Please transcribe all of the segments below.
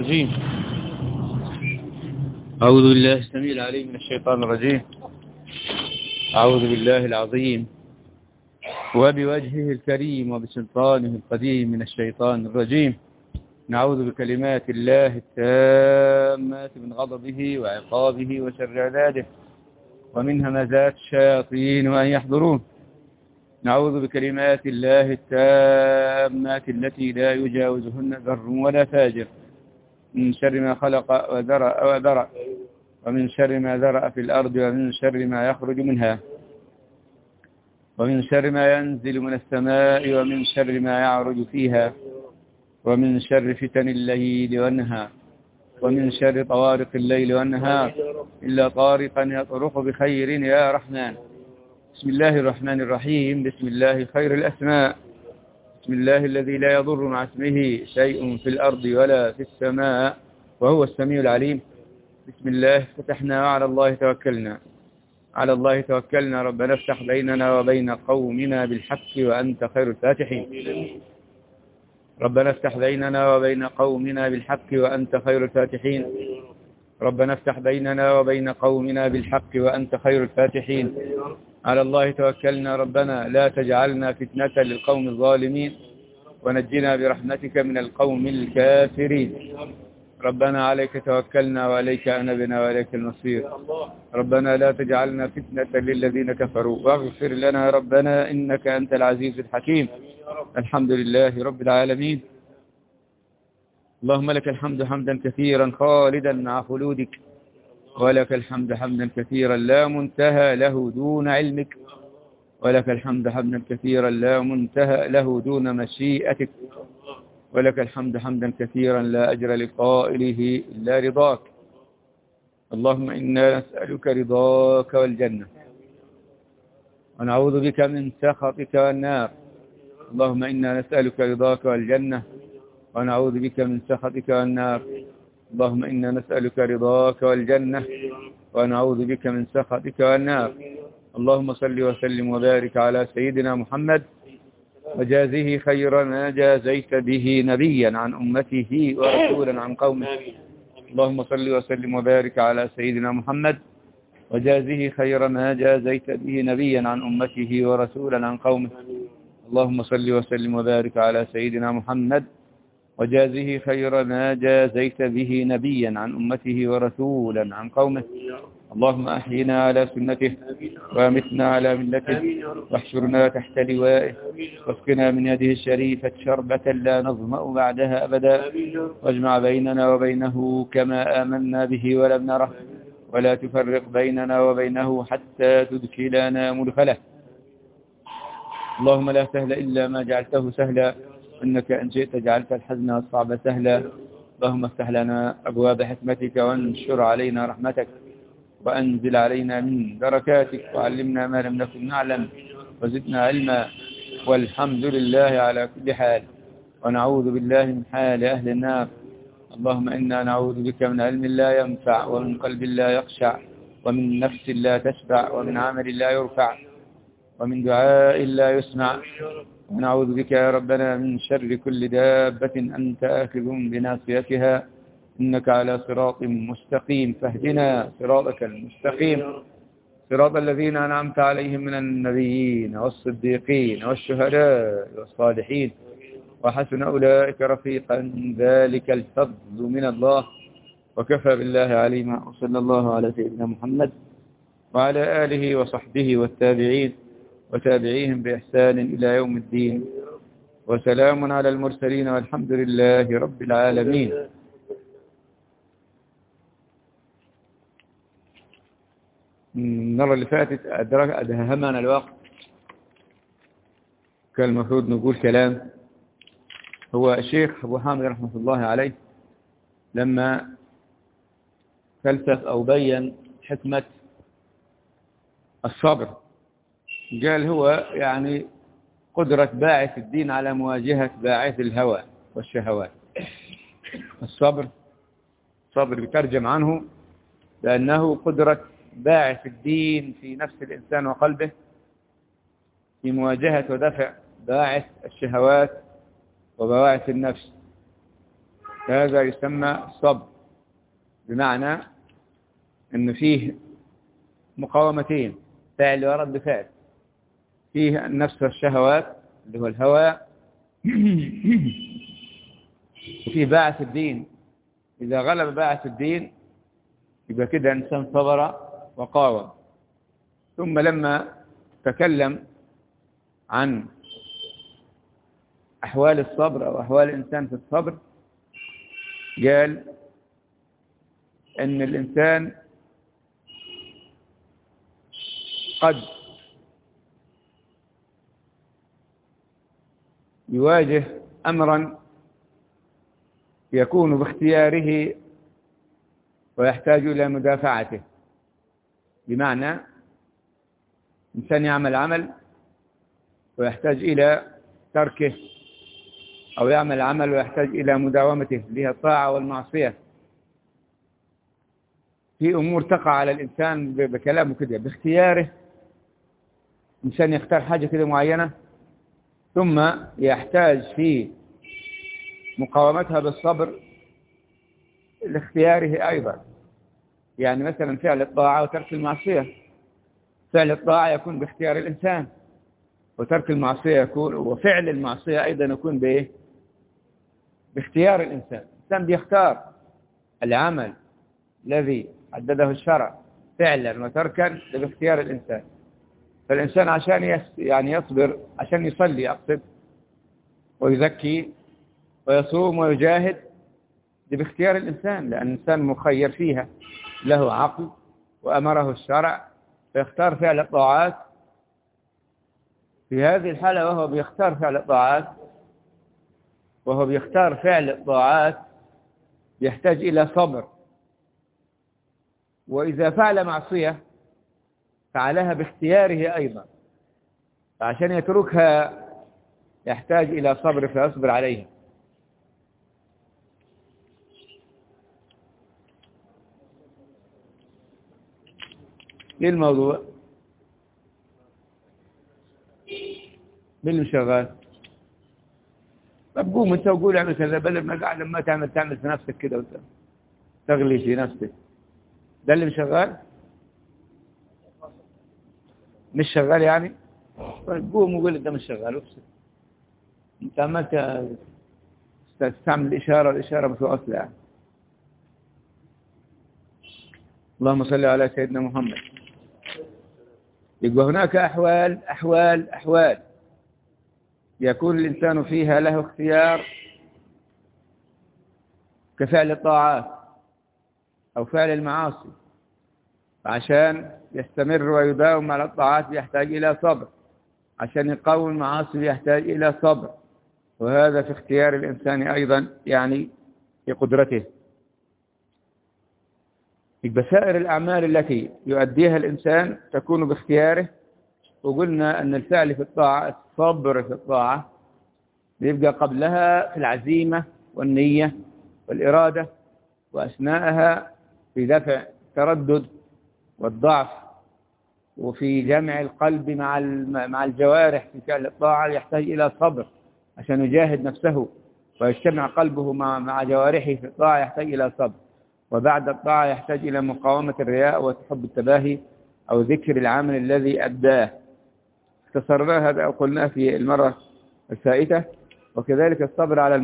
الرجيم. أعوذ بالله السميع العليم من الشيطان الرجيم. أعوذ بالله العظيم وبوجهه الكريم وبسلطانه القديم من الشيطان الرجيم. نعوذ بكلمات الله التامات من غضبه وعقابه وشر عباده ومن همزات الشياطين وأن يحضرون. نعوذ بكلمات الله التامات التي لا يجاوزهن ذر ولا فاجر من شر ما خلق وذرأ ومن شر ما ذرأ في الأرض ومن شر ما يخرج منها ومن شر ما ينزل من السماء ومن شر ما يعرج فيها ومن شر فتن الليل والنهار ومن شر طوارق الليل والنهار إلا طارقا يطرق بخير يا رحمن. بسم الله الرحمن الرحيم. بسم الله خير الأسماء. بسم الله الذي لا يضر مع اسمه شيء في الأرض ولا في السماء وهو السميع العليم. بسم الله فتحنا وعلى الله توكلنا. على الله توكلنا. ربنا افتح بيننا وبين قومنا بالحق وأنت خير الفاتحين. ربنا افتح بيننا وبين قومنا بالحق وأنت خير الفاتحين. ربنا افتح بيننا وبين قومنا بالحق وأنت خير الفاتحين. على الله توكلنا. ربنا لا تجعلنا فتنة للقوم الظالمين ونجنا برحمتك من القوم الكافرين. ربنا عليك توكلنا وعليك أنبنا وعليك المصير. ربنا لا تجعلنا فتنة للذين كفروا واغفر لنا ربنا إنك أنت العزيز الحكيم. الحمد لله رب العالمين. اللهم لك الحمد حمدا كثيرا خالدا مع خلودك ولك الحمد حمدا كثيرا لا منتهى له دون علمك ولك الحمد حمدا كثيرا لا منتهى له دون مشيئتك ولك الحمد حمدا كثيرا لا أجر لقائله إلا رضاك. اللهم إنا نسألك رضاك والجنة ونعوذ بك من سخطك والنار. اللهم إنا نسألك رضاك والجنة ونعوذ بك من سخطك والنار. اللهم إنا نسألك رضاك والجنة ونعوذ بك من سخطك والنار. اللهم صل وسلم وبارك على سيدنا محمد وجازه خير ما جازيت به نبيا عن أمته ورسولا عن قومه. اللهم صل وسلم وبارك على سيدنا محمد وجازه خير ما جازيت به نبيا عن أمته ورسولا عن قومه. اللهم صل وسلم وبارك على سيدنا محمد وجازه خير ما جازيت به نبيا عن أمته ورسولا عن قومه. اللهم أحينا على سنته وامتنا على ملته واحشرنا تحت لوائه واسقنا من يده الشريفة شربة لا نظمأ بعدها أبدا واجمع بيننا وبينه كما آمنا به ولم نره ولا تفرق بيننا وبينه حتى تدخلنا مدخله. اللهم لا سهل إلا ما جعلته سهلا إنك إن شئت جعلت الحزن والصعب سهلا. اللهم افتح لنا أبواب حكمتك وانشر علينا رحمتك وأنزل علينا من بركاتك وعلمنا ما لم نكن نعلم وزدنا علما والحمد لله على كل حال. ونعوذ بالله من حال أهل النار. اللهم إنا نعوذ بك من علم لا ينفع ومن قلب لا يخشع ومن نفس لا تشبع ومن عمل لا يرفع ومن دعاء لا يسمع. ونعوذ بك يا ربنا من شر كل دابة أنت آخذ بناصيتها إنك على صراط مستقيم. فاهدنا صراطك المستقيم صراط الذين أنعمت عليهم من النبيين والصديقين والشهداء والصالحين وحسن أولئك رفيقا. ذلك الفضل من الله وكفى بالله عليما. وصلى الله على سيدنا محمد وعلى آله وصحبه والتابعين وتابعيهم بإحسان إلى يوم الدين وسلام على المرسلين والحمد لله رب العالمين. المرة اللي فاتت أدهمنا الوقت كان المفروض نقول كلام. هو الشيخ أبو حامد رحمة الله عليه لما فلسف أو بين حكمة الصبر قال هو يعني قدرة باعث الدين على مواجهة باعث الهوى والشهوات. الصبر بترجم عنه لأنه قدرة باعث الدين في نفس الإنسان وقلبه في مواجهة ودفع باعث الشهوات وبواعث النفس. هذا يسمى صبر، بمعنى أن فيه مقاومتين، فعل ورد بفعل. فيه النفس والشهوات اللي هو الهوى، وفيه باعث الدين. إذا غلب باعث الدين يبقى كده إنسان صبر وقاوم. ثم لما تكلم عن أحوال الصبر أو أحوال الإنسان في الصبر، قال أن الإنسان قد يواجه أمرا يكون باختياره ويحتاج إلى مدافعته. بمعنى إنسان يعمل عمل ويحتاج إلى تركه، أو يعمل عمل ويحتاج إلى مداومته، اللي الطاعة والمعصية. في أمور تقع على الإنسان بكلامه كده باختياره، إنسان يختار حاجة كده معينة، ثم يحتاج في مقاومتها بالصبر لاختياره أيضا. يعني مثلا فعل الطاعة وترك المعصية، فعل الطاعة يكون باختيار الإنسان، وترك المعصية يكون، وفعل المعصية أيضا يكون بإيه؟ باختيار الإنسان. الإنسان بيختار العمل الذي حدده الشرع فعلا وتركا باختيار الإنسان. فالإنسان عشان يعني يصبر، عشان يصلي أقصد، ويزكي ويصوم ويجاهد، دي باختيار الإنسان، لأن الإنسان مخير فيها، له عقل وأمره الشرع فيختار فعل الطاعات. في هذه الحالة وهو بيختار فعل الطاعات يحتاج إلى صبر. وإذا فعل معصية فعلها باختياره أيضا، فعشان يتركها يحتاج إلى صبر فيصبر عليها. ايه الموضوع؟ مين اللي شغال؟ طب قوم انت وقول اعمل كذا، بدل ما قاعد لما تعمل في نفسك كده وتغلي في نفسك. ده اللي شغال؟ مش شغال يعني؟ طيب قوم وقول ده مش شغال وافسد. انت عملت تستعمل الاشاره، والاشاره بتوصل يعني. اللهم صل على سيدنا محمد. يبقى هناك أحوال يكون الإنسان فيها له اختيار، كفعل الطاعات أو فعل المعاصي. عشان يستمر ويداوم على الطاعات يحتاج إلى صبر، عشان يقاوم المعاصي يحتاج إلى صبر. وهذا في اختيار الإنسان أيضا، يعني في قدرته. يبقى سائر الأعمال التي يؤديها الإنسان تكون باختياره. وقلنا أن الفعل في الطاعة، الصبر في الطاعة، يبقى قبلها في العزيمة والنية والإرادة، وأثناءها في دفع التردد والضعف، وفي جمع القلب مع الجوارح في فعل الطاعة يحتاج إلى صبر عشان يجاهد نفسه ويجتمع قلبه مع جوارحه في الطاعة، يحتاج إلى صبر. وبعد الطاعة يحتاج إلى مقاومة الرياء وتحب التباهي أو ذكر العمل الذي أداه. اختصرنا هذا أو قلنا في المرة الفائتة. وكذلك الصبر على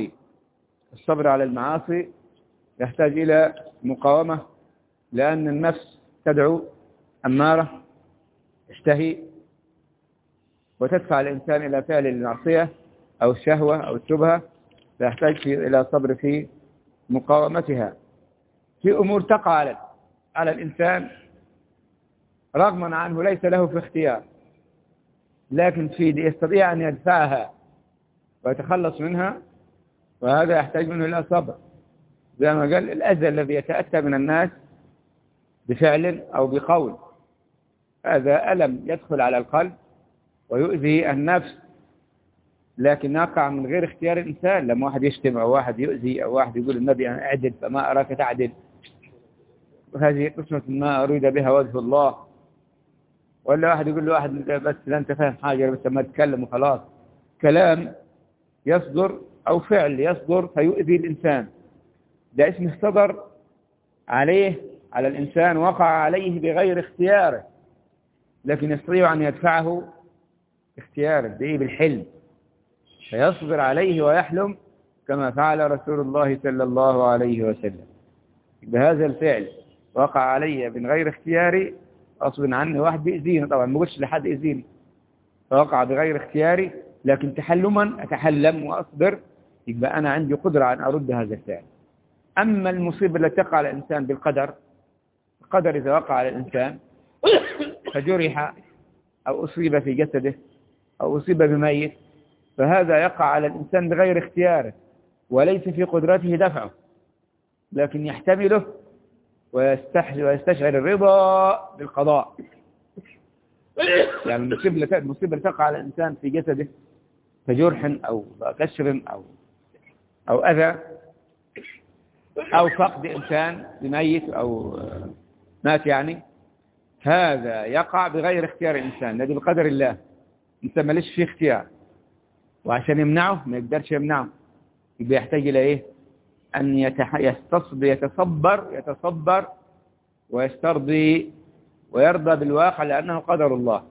المعاصي يحتاج إلى مقاومة، لأن النفس تدعو أمارة تشتهي وتدفع الإنسان إلى فعل المعصية أو الشهوة أو الشبهة، فيحتاج إلى صبر في مقاومتها. في أمور تقع على الإنسان رغما عنه، ليس له في اختيار، لكن يستطيع أن يدفعها ويتخلص منها، وهذا يحتاج منه إلى صبر. زي ما قال الأذى الذي يتأتى من الناس بفعل أو بقول، هذا ألم يدخل على القلب ويؤذي النفس، لكن يقع من غير اختيار الإنسان. لما واحد يشتم أو واحد يؤذي أو واحد يقول النبي أنا أعدل فما أراك تعدل، وهذه قسمة ما أريد بها وجه الله. ولا واحد يقول له واحد بس لا أنت فاهم حاجة، بس ما تتكلم وخلاص. كلام يصدر أو فعل يصدر فيؤذي الإنسان، ده اسمه صدر عليه على الإنسان، وقع عليه بغير اختياره، لكن يستطيع أن يدفعه اختياره بالحلم، فيصبر عليه ويحلم كما فعل رسول الله صلى الله عليه وسلم. بهذا الفعل وقع علي من غير اختياري، أصبر عني، واحد بيأذيني طبعا، ما قلتش لحد يأذيني، فوقع بغير اختياري، لكن تحلما أتحلم وأصبر، يبقى أنا عندي قدرة أن أرد هذا الفعل. أما المصيبة التي تقع على الإنسان بالقدر، القدر إذا وقع على الإنسان فجرح أو أصيب في جسده أو أصيب بميت، فهذا يقع على الإنسان بغير اختياره وليس في قدرته دفعه، لكن يحتمله ويستشعر الرضا بالقضاء. يعني المصيبة تقع على الإنسان في جسده كجرح أو كسر أو أذى أو فقد إنسان بميت أو مات، يعني هذا يقع بغير اختيار الإنسان، الذي بقدر الله، الإنسان ماليش فيه اختيار، وعشان يمنعه ما يقدرش يمنعه، يبقى يحتاج إلى إيه؟ أن يتصبر ويسترضي ويرضى بالواقع لأنه قدر الله.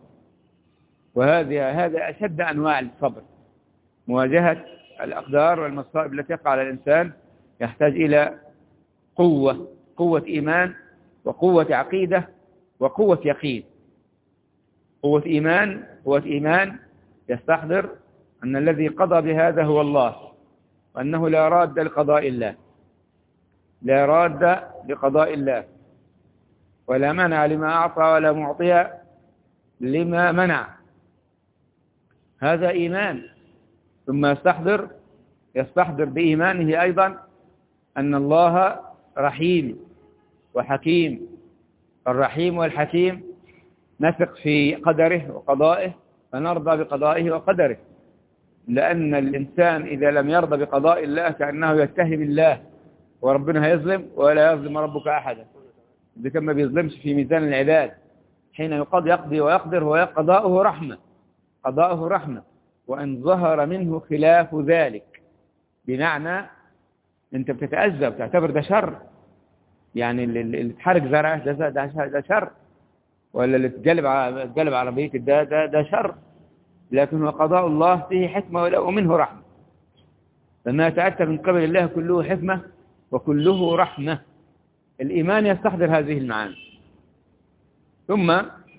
هذا أشد أنواع الصبر، مواجهة الأقدار والمصائب التي تقع على الإنسان، يحتاج إلى قوة إيمان وقوة عقيدة وقوة يقين. قوة إيمان يستحضر أن الذي قضى بهذا هو الله، وأنه لا راد لقضاء الله، لا راد لقضاء الله، ولا منع لما أعطى ولا معطي لما منع. هذا إيمان. ثم يستحضر بإيمانه أيضا أن الله رحيم وحكيم. الرحيم والحكيم نثق في قدره وقضائه، فنرضى بقضائه وقدره، لأن الإنسان إذا لم يرضى بقضاء الله كأنه يتهم الله، وربنا هيظلم ولا يظلم ربك أحدا. إذا كان ما بيظلمش في ميزان العباد، حين يقضي ويقدر، هو قضاؤه رحمة، وإن ظهر منه خلاف ذلك، بمعنى أنت بتتأذى وتعتبر ده شر، يعني اللي تحرق زرعه ده شر، ولا اللي تقلب عربيتك ده شر، لكن هو قضاء الله فيه حكمة ومنه رحمة. فما يتأتى من قبل الله كله حكمة وكله رحمة. الإيمان يستحضر هذه المعاني. ثم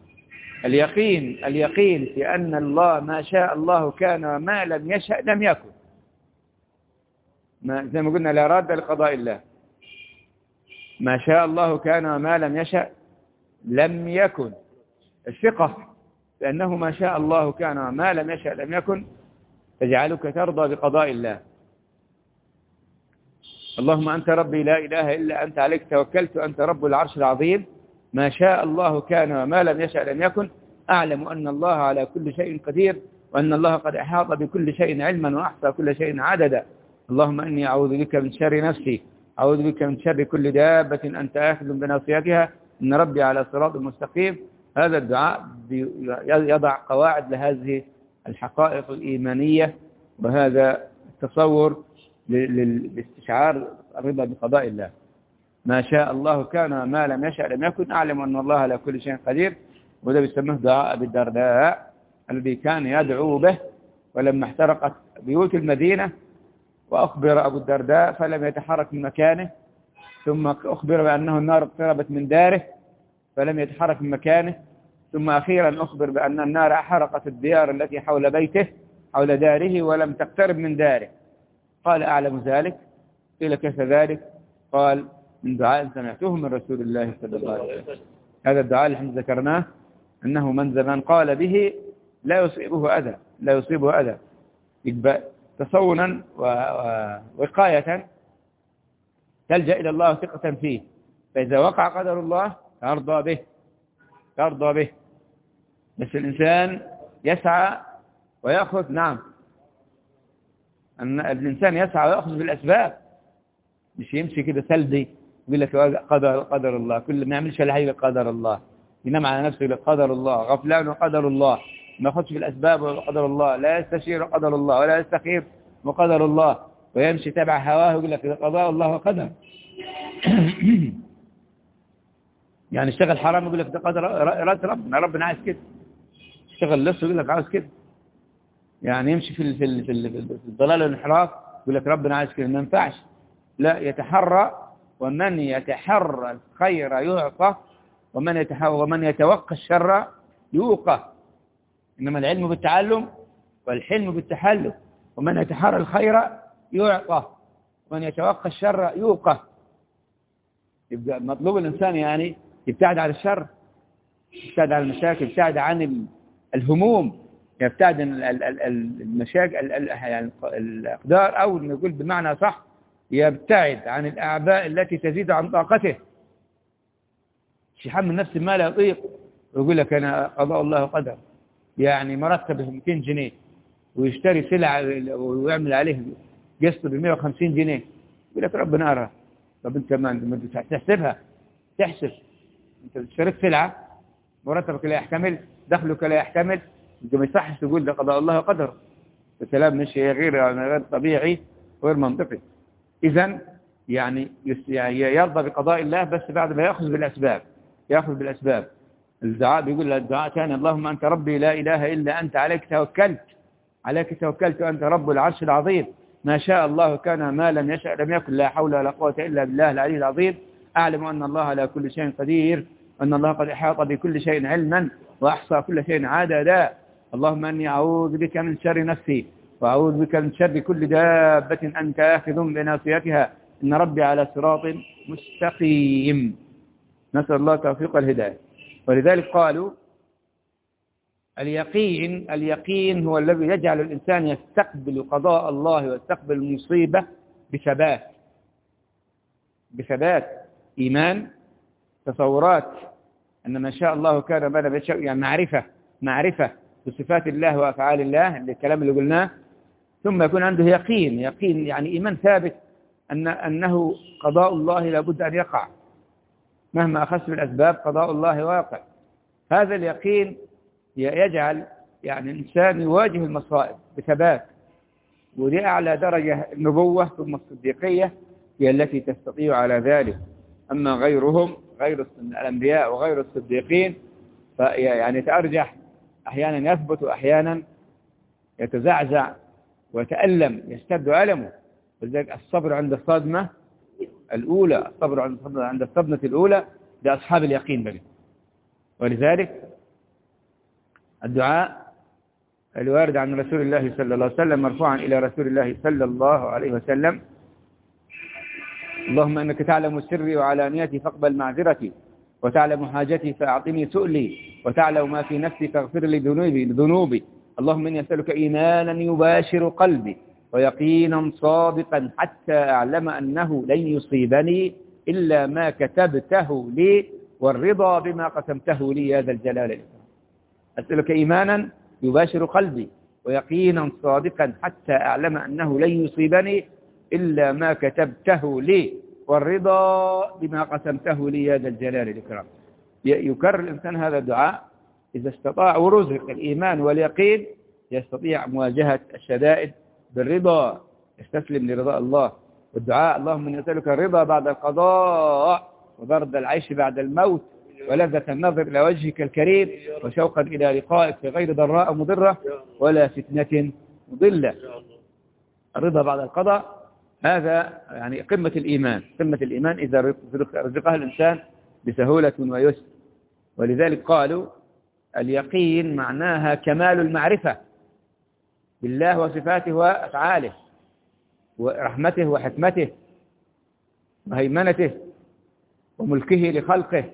اليقين في أن الله ما شاء الله كان وما لم يشأ لم يكن، زي ما قلنا لا راد لقضاء الله، ما شاء الله كان وما لم يشأ لم يكن. الثقة لأنه ما شاء الله كان وما لم يشأ لم يكن تجعلك ترضى بقضاء الله. اللهم أنت ربي لا إله إلا أنت عليك توكلت أنت رب العرش العظيم، ما شاء الله كان وما لم يشأ لم يكن، أعلم أن الله على كل شيء قدير، وأن الله قد أحاط بكل شيء علما وأحصى كل شيء عددا. اللهم إني أعوذ بك من شر نفسي، أعوذ بك من شر كل دابة أنت آخذ بناصيتها، إن ربي على صراط مستقيم. هذا الدعاء يضع قواعد لهذه الحقائق الإيمانية، وهذا التصور لاستشعار الرضا بقضاء الله. ما شاء الله كان وما لم يشأ لم يكن، أعلم أن الله على كل شيء قدير. وده بيسميه دعاء أبي الدرداء الذي كان يدعو به، ولما احترقت بيوت المدينة وأخبر أبو الدرداء فلم يتحرك من مكانه، ثم أخبر بأنه النار اقتربت من داره فلم يتحرك من مكانه، ثم أخيرا أخبر بأن النار أحرقت الديار التي حول بيته حول داره ولم تقترب من داره. قال أعلم ذلك؟ قيل كيف ذلك؟ قال من دعاء سمعته من رسول الله صلى الله عليه وسلم. هذا الدعاء اللي احنا ذكرناه أنه من زمان قال به لا يصيبه أذى، يبقى تصونا ووقاية تلجأ إلى الله ثقة فيه، فإذا وقع قدر الله ترضى به. بس الإنسان يسعى ويأخذ، نعم، أن الإنسان يسعى ويأخذ بالأسباب، مش يمشي كده سلبي يقول لك قدر الله، كل ما يعملش ولا حاجة قدر الله، ينام على نفسه يقول قدر الله، غفلان وقدر الله، ما ياخذش بالأسباب وقدر الله، لا يستشير قدر الله ولا يستخير وقدر الله، ويمشي تبع هواه يقول لك قضاء الله وقدر. يعني اشتغل حرام يقول لك ده قدر إرادة ربنا عايز كده. اشتغل لص يقول لك عاوز كده. يعني يمشي في الضلال والانحراف يقول لك ربنا عايز كده. ما ينفعش. لا، يتحرى، ومن يتحرى الخير يعطى، ومن يتوقى الشر يوقى. إنما العلم بالتعلم والحلم بالتحلم. ومن يتحرى الخير يعطى، ومن يتوقى الشر يوقى. يبقى مطلوب الإنسان يعني يبتعد عن الشر، يبتعد عن المشاكل، يبتعد عن الهموم، يبتعد عن المشاكل يعني الأقدار، أو نقول بمعنى صح يبتعد عن الأعباء التي تزيد عن طاقته. مش يحمل نفسه ما لا يطيق ويقول لك أنا قضاء الله وقدر. يعني مرتبه 200 جنيه ويشتري سلعة ويعمل عليه قسط ب 150 جنيه، يقول لك ربنا أرى. طب أنت ما تحسبها، تحسب أنت اشتريت سلعة مرتبك لا يحتمل، دخلك لا يحتمل، أنت ما يصحش تقول ده قضاء الله وقدر. الكلام مش غير طبيعي وغير منطقي. إذن يعني يرضى بقضاء الله بس بعد ما يأخذ بالأسباب. يأخذ بالأسباب. الدعاء بيقول الدعاء كان اللهم أنت ربي لا إله إلا أنت عليك توكلت وأنت رب العرش العظيم. ما شاء الله كان، ما لم يشأ لم يكن، لا حول ولا قوة إلا بالله العلي العظيم. أعلم أن الله على كل شيء قدير، أن الله قد أحاط بكل شيء علما وأحصى كل شيء عددا. اللهم أني أعوذ بك من شر نفسي، وأعوذ بك من شر كل دابة أنت آخذ بناصيتها، إن ربي على صراط مستقيم. نسأل الله توفيق الهداية. ولذلك قالوا اليقين هو الذي يجعل الإنسان يستقبل قضاء الله ويستقبل المصيبة بثبات إيمان، تصورات أن ما شاء الله كان ما لم يشاء، يعني معرفة بصفات الله وأفعال الله، الكلام اللي قلناه. ثم يكون عنده يقين يعني إيمان ثابت أنه قضاء الله لابد أن يقع، مهما أخذت بالأسباب قضاء الله واقع. هذا اليقين يجعل يعني الإنسان يواجه المصائب بثبات، ودي أعلى درجة النبوة، ثم الصديقية هي التي تستطيع على ذلك. أما غيرهم، غير الأنبياء وغير الصديقين، فيعني يتأرجح، أحيانا يثبت وأحيانا يتزعزع ويتألم، يشتد ألمه. ولذلك الصبر عند الصدمة الأولى، الصبر عند الصدمة الأولى لأصحاب اليقين بل. ولذلك الدعاء الوارد عن رسول الله صلى الله عليه وسلم مرفوعا إلى رسول الله صلى الله عليه وسلم: اللهم أنك تعلم سري وعلانيتي فاقبل معذرتي، وتعلم حاجتي فأعطني سؤلي، وتعلم ما في نفسي فاغفر لي ذنوبي. اللهم إني أسألك إيمانا يباشر قلبي، ويقينا صادقا، حتى أعلم أنه لن يصيبني إلا ما كتبته لي، والرضا بما قسمته لي يا ذا الجلال والإكرام. أسألك إيمانا يباشر قلبي، ويقينا صادقا، حتى أعلم أنه لن يصيبني إلا ما كتبته لي، والرضا بما قسمته لي يا ذا الجلال والإكرام. يكرر الإنسان هذا الدعاء إذا استطاع ورزق الإيمان واليقين، يستطيع مواجهة الشدائد بالرضا، يستسلم لرضاء الله. والدعاء اللهم إني أسألك الرضا بعد القضاء، وبرد العيش بعد الموت، ولذة النظر إلى وجهك الكريم، وشوقا إلى لقائك في غير ضراء مضرة ولا فتنة مضلة. الرضا بعد القضاء هذا يعني قمة الإيمان إذا رزقها الإنسان بسهولة ويسر. ولذلك قالوا اليقين معناها كمال المعرفة بالله وصفاته وأفعاله ورحمته وحكمته وهيمنته وملكه لخلقه.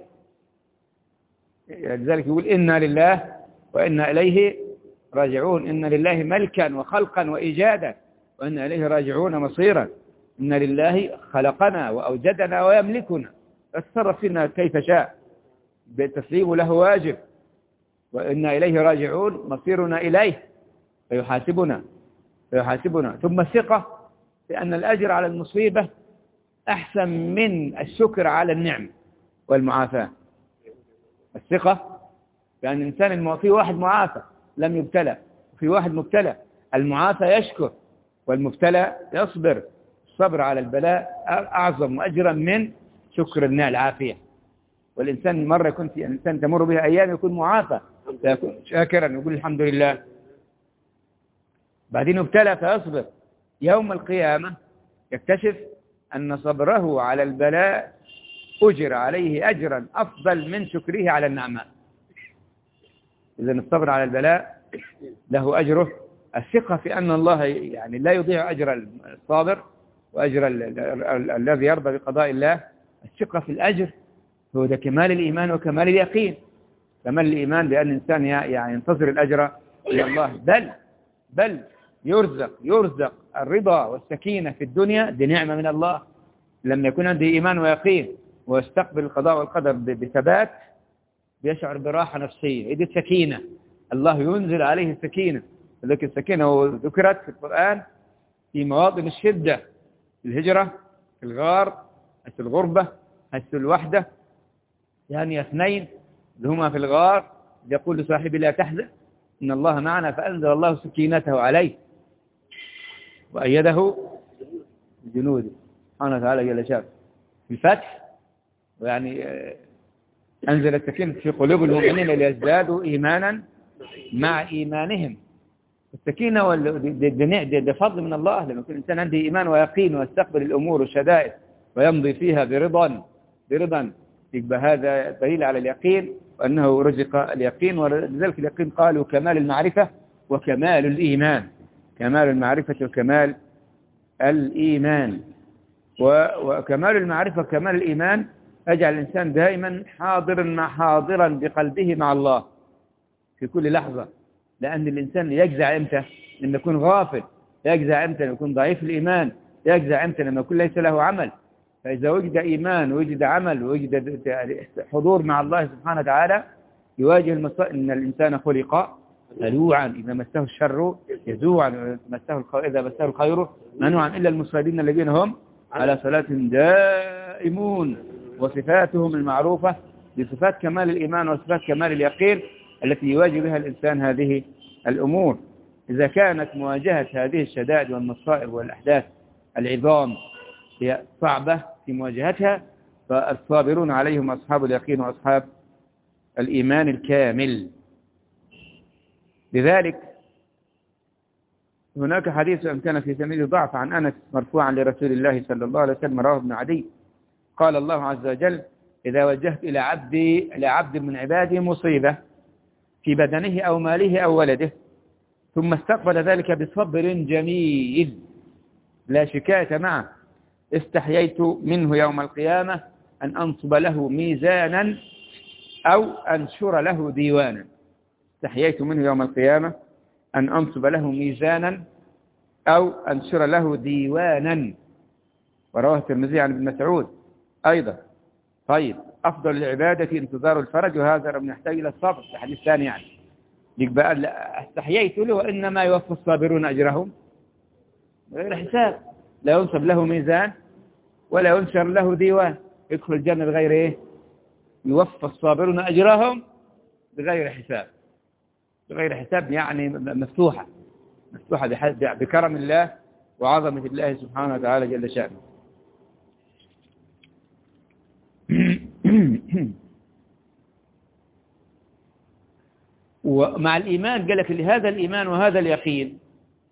لذلك يقول إنا لله وإنا إليه راجعون. إن لله ملكا وخلقا وإيجادا، وإنا إليه راجعون مصيرا. إن لله خلقنا وأوجدنا ويملكنا، يتصرف فينا كيف شاء، بالتسليم له واجب. وإنا إليه راجعون، مصيرنا إليه فيحاسبنا. ثم الثقة بأن الأجر على المصيبة أحسن من الشكر على النعم والمعافاة. الثقة بأن الإنسان في واحد معافى لم يبتلى، وفي واحد مبتلى، المعافى يشكر والمبتلى يصبر. الصبر على البلاء أعظم أجرا من شكر العافية. والإنسان مرة يكون في الإنسان تمر بها أيام يكون معافى يكون شاكرا يقول الحمد لله، بعدين يبتلى فيصبر. يوم القيامة يكتشف أن صبره على البلاء أجر عليه أجرا أفضل من شكره على النعماء. إذن الصبر على البلاء له أجره. الثقة في أن الله يعني لا يضيع أجر الصابر وأجر الذي يرضى بقضاء الله. الثقة في الأجر هو ده كمال الإيمان وكمال اليقين. كمال الإيمان بأن الإنسان يعني ينتظر الأجر من الله، بل يرزق الرضا والسكينة في الدنيا، دي نعمة من الله. لما يكون عنده إيمان ويقين ويستقبل القضاء والقدر بثبات بيشعر براحة نفسية. دي السكينة، الله ينزل عليه السكينة. ذلك السكينة ذكرت في القرآن في مواطن الشدة، في الهجرة، في الغار، في الغربة، في الوحدة. يعني اثنين اللي هما في الغار يقول لصاحبه لا تحزن إن الله معنا، فأنزل الله سكينته عليه وأيده بجنوده سبحانه وتعالى جل شأنه. في الفتح ويعني أنزل السكينة في قلوب المؤمنين ليزدادوا إيمانا مع إيمانهم. السكينة ده فضل من الله. لما يكون الإنسان عنده إيمان ويقين ويستقبل الأمور والشدائد ويمضي فيها برضا يبقى هذا دليل على اليقين وأنه رزق اليقين. ولذلك اليقين قالوا كمال المعرفة وكمال الإيمان. كمال المعرفة وكمال الإيمان. وكمال المعرفة وكمال الإيمان أجعل الإنسان دائما حاضرا بقلبه مع الله في كل لحظة. لأن الإنسان يجزع إمتى؟ لما يكون غافل. يجزع إمتى؟ لما يكون ضعيف الإيمان. يجزع إمتى؟ لما يكون ليس له عمل. فإذا وجد إيمان ووجد عمل ووجد حضور مع الله سبحانه وتعالى يواجه المصائب. إن الإنسان خلق هلوعا إذا مسه الشر يجوعا إذا مسه الخير منوعا إلا المصلين الذين هم على صلاة دائمون. وصفاتهم المعروفة بصفات كمال الإيمان وصفات كمال اليقين التي يواجه بها الإنسان هذه الأمور. إذا كانت مواجهة هذه الشدائد والمصائب والأحداث العظام هي صعبة في مواجهتها، فالصابرون عليهم أصحاب اليقين وأصحاب الإيمان الكامل. لذلك هناك حديث كان في سنده ضعف عن أنس مرفوعا لرسول الله صلى الله عليه وسلم رواه ابن عدي قال الله عز وجل إذا وجهت إلى عبد من عبادي مصيبة في بدنه أو ماله أو ولده ثم استقبل ذلك بصبر جميل لا شكاية معه استحييت منه يوم القيامة أن أنصب له ميزانا أو أنشر له ديوانا. استحييت منه يوم القيامة أن أنصب له ميزانا أو أنشر له ديوانا. ورواه الترمذي عن ابن مسعود أيضا. طيب أفضل العبادة انتظار الفرج وهذا لم يحتاج إلى الصبر. الحديث الثاني يعني يبقى استحييت له وإنما يوفى الصابرون أجرهم بغير حساب. لا ينصب له ميزان ولا ينشر له ديوان. يدخل الجنة بغير إيه؟ يوفى الصابرون أجرهم بغير حساب. بغير حساب يعني مفتوحة بكرم الله وعظمة الله سبحانه وتعالى جل شأنه. ومع الإيمان قال لك لهذا الإيمان وهذا اليقين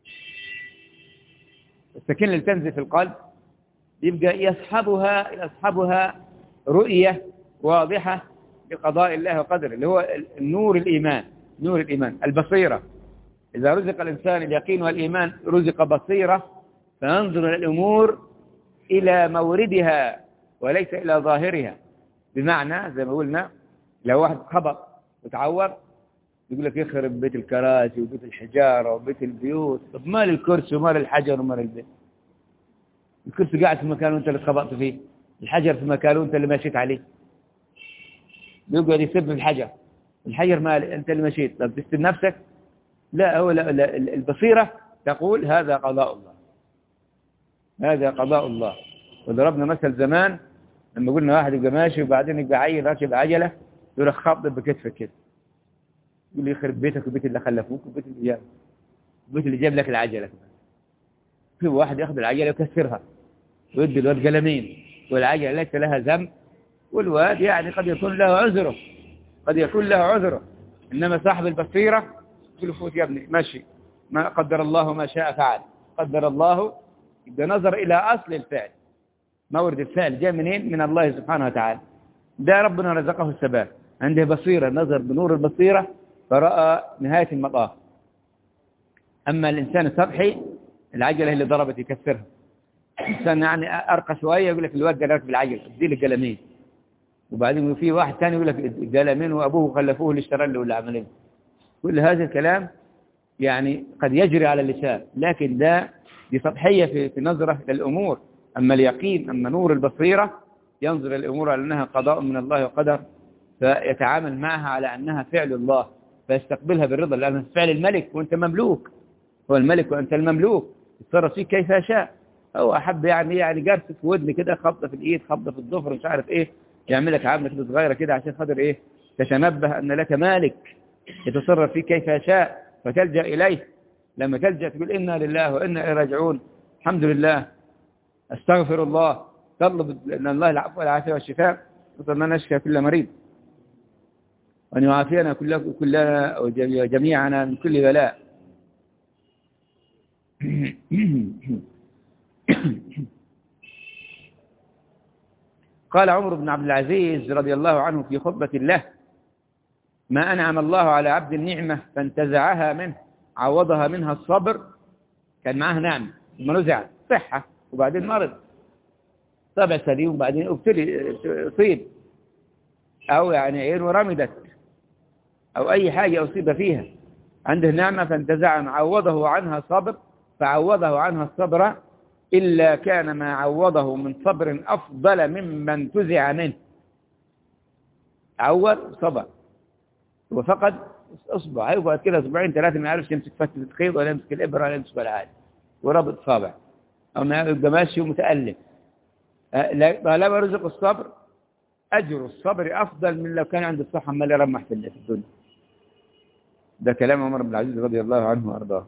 السكينة اللي تنزل في القلب يبقى يصحبها رؤية واضحة بقضاء الله وقدره اللي هو نور الإيمان البصيرة. إذا رزق الإنسان اليقين والإيمان رزق بصيرة فينظر الأمور إلى موردها وليس إلى ظاهرها. بمعنى زي ما قلنا لو واحد خبط وتعور يقول لك يخرب بيت الكراسي وبيت الحجارة وبيت البيوت. طب مال الكرسي ومال الحجر ومال البيت؟ الكرسي قاعد في مكانه وانت اللي خبطت فيه، الحجر في مكانه وانت اللي مشيت عليه. يقعد يسب الحجر مال انت اللي مشيت. طب تستن نفسك؟ لا البصيرة تقول هذا قضاء الله، هذا قضاء الله. وضربنا مثل زمان لما قلنا واحد يبقى ماشي وبعدين يبقى عيل راكب عجلة يقول لك خبط بكتفك كده، يقول لي يخرب بيتك وبيت اللي خلفوك وبيت اللي جاب لك العجلة. في واحد ياخذ العجلة يكسرها ويدي الواد قلمين والعجلة ليس لها ذنب، والواد يعني قد يكون له عذره، قد يكون له عذره. إنما صاحب البصيرة يقول له فوت يا ابني ماشي، ما قدر الله ما شاء فعل، قدر الله. يبقى نظر إلى أصل الفعل، مورد الفعل جاء منين؟ من الله سبحانه وتعالى. ده ربنا رزقه الثبات، عنده بصيرة، نظر بنور البصيرة فرأى نهاية المطاف. أما الإنسان السطحي العجلة اللي ضربت يكسرها. الإنسان يعني أرقى شوية يقول لك الواد قال راكب العجلة ادي لك قلمين، وبعدين في واحد ثاني يقول لك قلمين وأبوه خلفوه اللي اشترى له ولا عملين. كل هذا الكلام يعني قد يجري على اللسان، لكن دي سطحية في نظرة للأمور. أما اليقين، أما نور البصيرة ينظر الأمور على أنها قضاء من الله وقدر، فيتعامل معها على أنها فعل الله، فيستقبلها بالرضا، لأنها فعل الملك وأنت مملوك، هو الملك وأنت المملوك، يتصرف فيك كيف يشاء. هو أحب يعني جرس في ودن كده، خبطة في الإيد، خبطة في الظفر، مش عارف إيه، يعمل لك عاملة كده صغيرة كده عشان خاطر إيه؟ تتنبه أن لك مالك يتصرف فيك كيف يشاء، فتلجأ إليه. لما تلجأ تقول إنا لله وإنا إليه راجعون، الحمد لله، استغفر الله، تطلب أن الله العفو والعافية والشفاء، نسأل أن نشفي كل مريض وأن يعافينا كلنا وجميعنا من كل بلاء. قال عمر بن عبد العزيز رضي الله عنه في خطبة له: ما أنعم الله على عبد النعمة فانتزعها منه عوضها منها الصبر. كان معاه نعمة ثم نزعت صحة وبعدين مرض، طبع سليم وبعدين ابتلي أصيب، أو يعني عينه رمدت أو أي حاجة أصيب فيها، عنده نعمة فانتزعها عوضه عنها صبر، فعوضه عنها الصبر، إلا كان ما عوضه من صبر أفضل مما انتزع منه. عوض صبر وفقد أصبع، هيقعد كده أسبوعين ثلاثة ما يعرفش يمسك فتلة الخيط ولا يمسك الإبرة ولا يمسك ولا حاجة، وربط صابع، أو ما يبقى ماشي ومتألم. طالما رزق الصبر، أجر الصبر أفضل من لو كان عنده الصحة عمال يرمح في الدنيا. ده كلام عمر بن العزيز رضي الله عنه وأرضاه.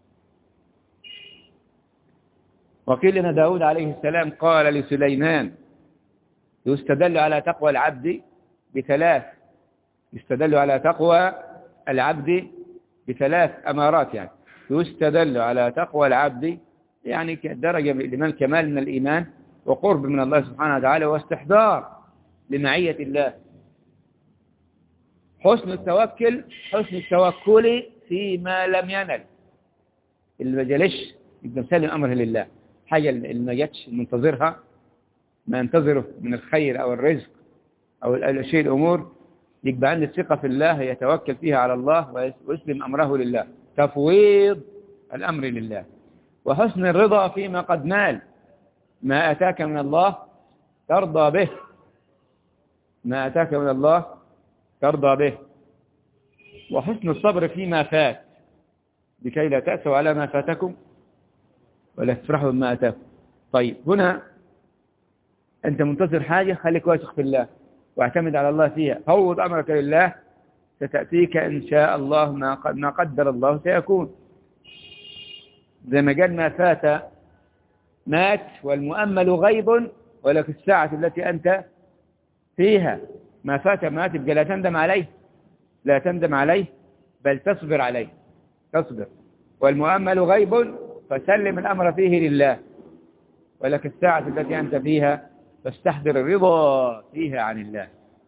وقيل أن داود عليه السلام قال لسليمان: يستدل على تقوى العبد بثلاث، يستدل على تقوى العبد بثلاث أمارات. يعني يستدل على تقوى العبد يعني درجة من كمال من الإيمان وقرب من الله سبحانه وتعالى واستحضار لمعية الله. حسن التوكل فيما لم ينل، اللي ما جالش يبقى مسلم أمره لله. حاجة اللي ما جاتش منتظرها، ما ينتظره من الخير أو الرزق أو الشيء الأمور، يبقى عنده ثقة في الله يتوكل فيها على الله ويسلم أمره لله، تفويض الأمر لله. وحسن الرضا فيما قد نال، ما أتاك من الله ترضى به، ما أتاك من الله ترضى به. وحسن الصبر فيما فات، لكي لا تأسوا على ما فاتكم ولا تفرحوا بما أتاكم. طيب هنا أنت منتظر حاجة، خليك واثق في الله واعتمد على الله فيها، فوض أمرك لله، ستأتيك إن شاء الله ما قدر الله سيكون. زي ما قال: ما فات مات والمؤمل غيب ولك الساعة التي أنت فيها. ما فات مات، يبقى لا تندم عليه، لا تندم عليه بل تصبر عليه، تصبر. والمؤمل غيب فسلم الأمر فيه لله، ولك الساعة التي أنت فيها فاستحضر الرضا فيها عن الله.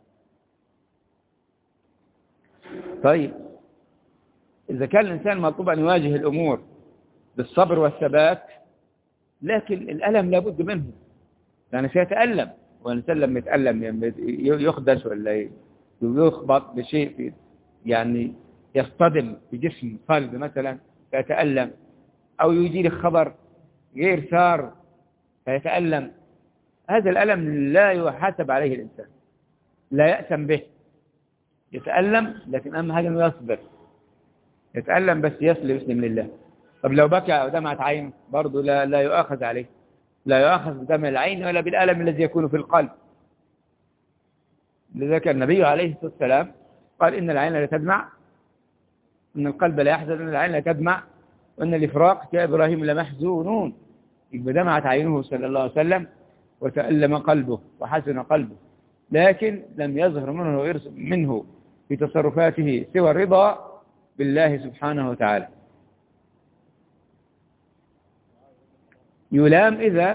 طيب إذا كان الإنسان مطلوب أن يواجه الأمور بالصبر والثبات، لكن الألم لابد منه، يعني سيتألم، والإنسان لما يتألم يخدش ولا يخبط بشيء يعني يصطدم بجسم صلب مثلا فيتألم، أو يجي لك خبر غير سار فيتألم. هذا الألم لا يحاسب عليه الإنسان، لا يأسم به، يتألم، لكن أهم حاجة أنه يصبر، يتألم بس يسلم لله. طب لو بكى أو دمعت عين برضه لا يؤاخذ عليه، لا يؤاخذ بدمع العين ولا بالألم الذي يكون في القلب. لذلك النبي عليه الصلاة والسلام قال: إن العين لا تدمع، إن القلب لا يحزن، إن العين لا تدمع، وإن الإفراق كإبراهيم لمحزونون. يبقى دمعت عينه صلى الله عليه وسلم وتألم قلبه وحزن قلبه، لكن لم يظهر منه في تصرفاته سوى الرضا بالله سبحانه وتعالى. يلام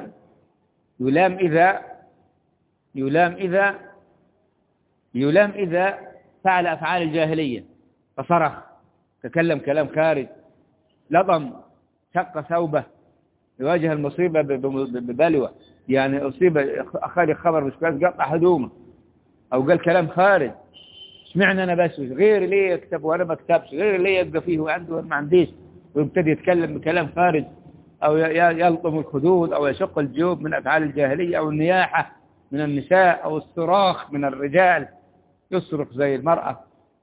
إذا فعل أفعال الجاهلية، فصرخ، تكلم كلام خارج، لطم، شق ثوبه، يواجه المصيبة ببلوى، يعني أصيب أخذ خبر مش كويس قطع هدومه، أو قال كلام خارج، سمعنا أنا بس غير ليه يكتب وأنا ما اكتبش، غير ليه يبقى فيه وعنده ما عنديش، ويبتدي يتكلم بكلام خارج، أو يلطم الخدود، أو يشق الجيوب من أفعال الجاهلية، أو النياحة من النساء، أو الصراخ من الرجال، يصرخ زي المرأة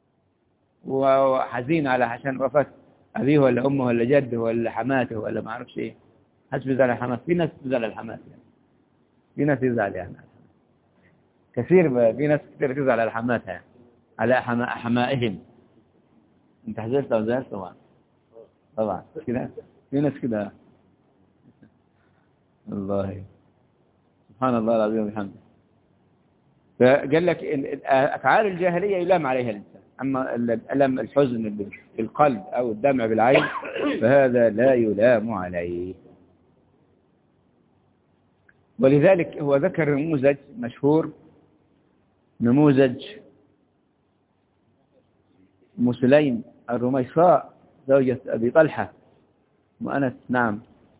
وحزين على عشان وفاة أبيه ولا أمه ولا جده ولا حماته ولا ما أعرفش إيه. حسب يزعل الحماس، في ناس تزعل الحماس يعني. في ناس يزعل يعني كثير، في ناس كثير تزعل على حماتها يعني. على حمائهم. انت حزلت او زعلت؟ طبعا كده، في ناس كده. الله سبحان الله العظيم وبحمده. فقال لك افعال الجاهليه يلام عليها الانسان، اما الالم الحزن بالقلب او الدمع بالعين فهذا لا يلام عليه. ولذلك هو ذكر نموذج مشهور، نموذج أم سليم الرميصاء زوجة أبي طلحة وأنس. نعم،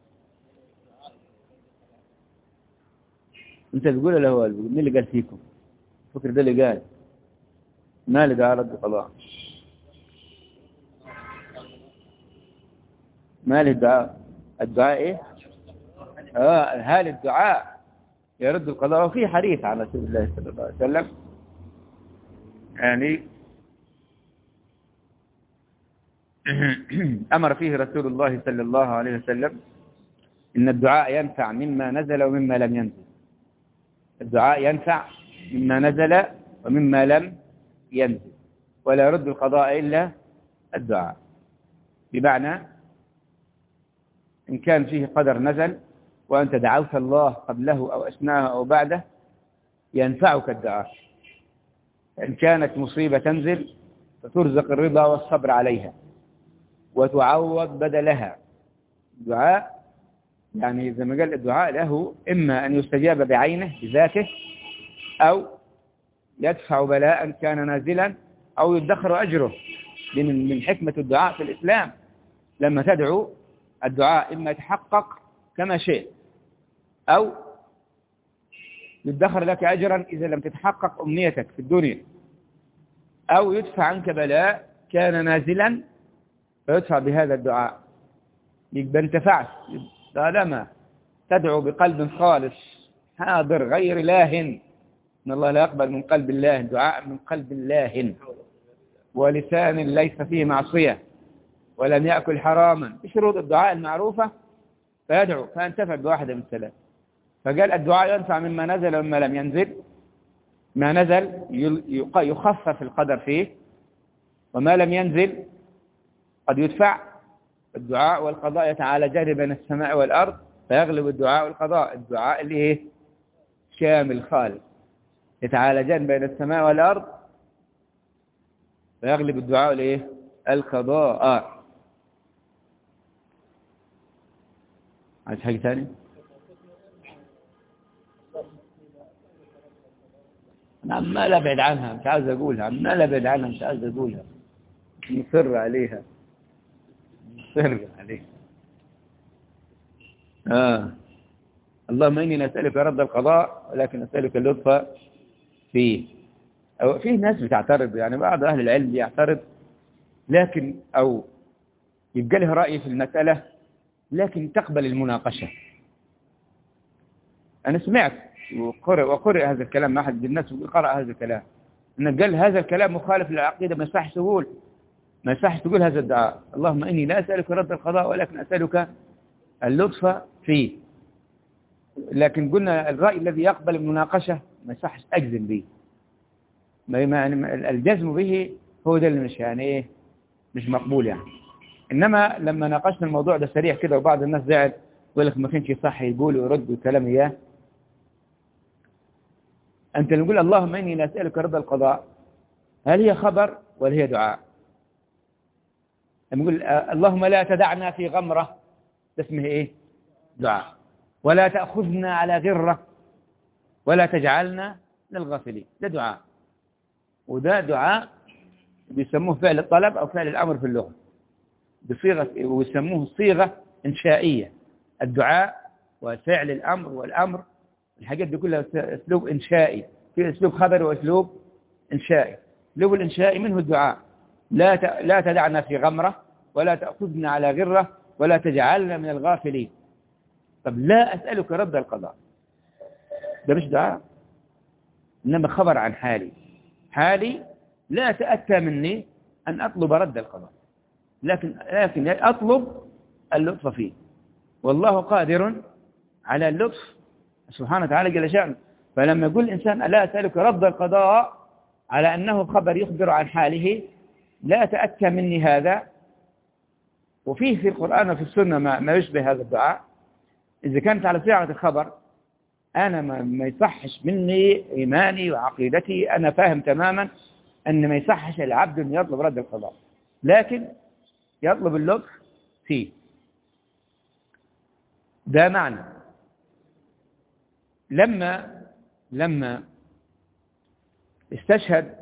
أنت تقول له مين اللي قال فيكم؟ فكر ده اللي قال ما اللي قال رد القضاء، ما الدعاء، الدعاء إيه؟ هل الدعاء يرد القضاء؟ وفي حديث عن رسول الله صلى الله عليه وسلم يعني أمر فيه رسول الله صلى الله عليه وسلم إن الدعاء ينفع مما نزل ومما لم ينزل. الدعاء ينفع مما نزل ومما لم ينزل، ولا يرد القضاء إلا الدعاء. بمعنى إن كان فيه قدر نزل وأنت دعوت الله قبله أو أثناءه أو بعده ينفعك الدعاء. إن كانت مصيبة تنزل فترزق الرضا والصبر عليها وتعوض بدلها. الدعاء يعني زي ما قال الدعاء له إما أن يستجاب بعينه بذاته، أو يدفع بلاء كان نازلا، أو يدخر أجره. من حكمة الدعاء في الإسلام لما تدعو الدعاء إما يتحقق كما شئت، أو يدخر لك أجرا إذا لم تتحقق أمنيتك في الدنيا، أو يدفع عنك بلاء كان نازلا فيدفع بهذا الدعاء. يبقى انتفعت طالما تدعو بقلب خالص حاضر غير لاهن. إن الله لا يقبل من قلب الله دعاء من قلب لاهن، ولسان ليس فيه معصية، ولم يأكل حراما، بشروط الدعاء المعروفة، فيدعو فانتفع بواحدة من الثلاث. فقال الدعاء ينفع مما نزل ومما لم ينزل. ما نزل يخفف القدر فيه، وما لم ينزل قد يدفع. الدعاء والقضاء يتعالجان بين السماء والأرض، فيغلب الدعاء والقضاء. الدعاء اللي هي شامل خالص، يتعالجان بين السماء والأرض فيغلب الدعاء اللي هي القضاء. عايز حاجة ثانية؟ أنا عمال أبعد عنها، مش عاوز أقولها، عمال أبعد عنها، مش عاوز أقولها، مصر عليها، مصر عليها. اللهم إني نسألك رد القضاء ولكن نسألك اللطف فيه. أو فيه ناس بتعترض، يعني بعض أهل العلم يعترض، لكن أو يبقى له رأي في المسألة لكن تقبل المناقشة. أنا سمعت وقرأ هذا الكلام مع أحد الناس قرأ هذا الكلام، أن قال هذا الكلام مخالف للعقيدة، ما يصحش تقول، ما يصحش تقول هذا الدعاء. اللهم إني لا أسألك رد القضاء ولكن أسألك اللطف فيه. لكن قلنا الرأي الذي يقبل المناقشة ما يصحش أجزم به، الجزم به هو ده اللي مش يعني إيه، مش مقبول يعني. إنما لما ناقشنا الموضوع ده سريع كده وبعض الناس زعل يقول لك ما كانش صح يقول ويرد الكلام إياه. أنت اللي نقول اللهم إني لا أسألك رضا القضاء، هل هي خبر ولا هي دعاء؟ لما نقول اللهم لا تدعنا في غمرة، ده اسمه إيه؟ دعاء. ولا تأخذنا على غرة ولا تجعلنا من الغافلين، ده دعاء. وده دعاء بيسموه فعل الطلب أو فعل الأمر في اللغة بصيغة، ويسموه صيغة إنشائية. الدعاء وفعل الأمر والأمر الحاجات دي كلها أسلوب إنشائي، في أسلوب خبري وأسلوب إنشائي. أسلوب الإنشائي منه الدعاء، لا تدعنا في غمرة ولا تأخذنا على غرة ولا تجعلنا من الغافلين. طب لا أسألك رد القضاء، ده مش دعاء، إنما خبر عن حالي لا تأتى مني أن أطلب رد القضاء، لكن أطلب اللطف فيه، والله قادر على اللطف سبحانه وتعالى جل شأنه. فلما يقول الإنسان لا أسألك رد القضاء على أنه خبر يخبر عن حاله، لا تأتى مني هذا. وفيه في القرآن وفي السنة ما يشبه هذا الدعاء. إذا كانت على صيغة الخبر أنا ما يصحش مني إيماني وعقيدتي، أنا فاهم تماما أن ما يصحش العبد أن يطلب رد القضاء، لكن يطلب اللطف فيه. ده معنى لما استشهد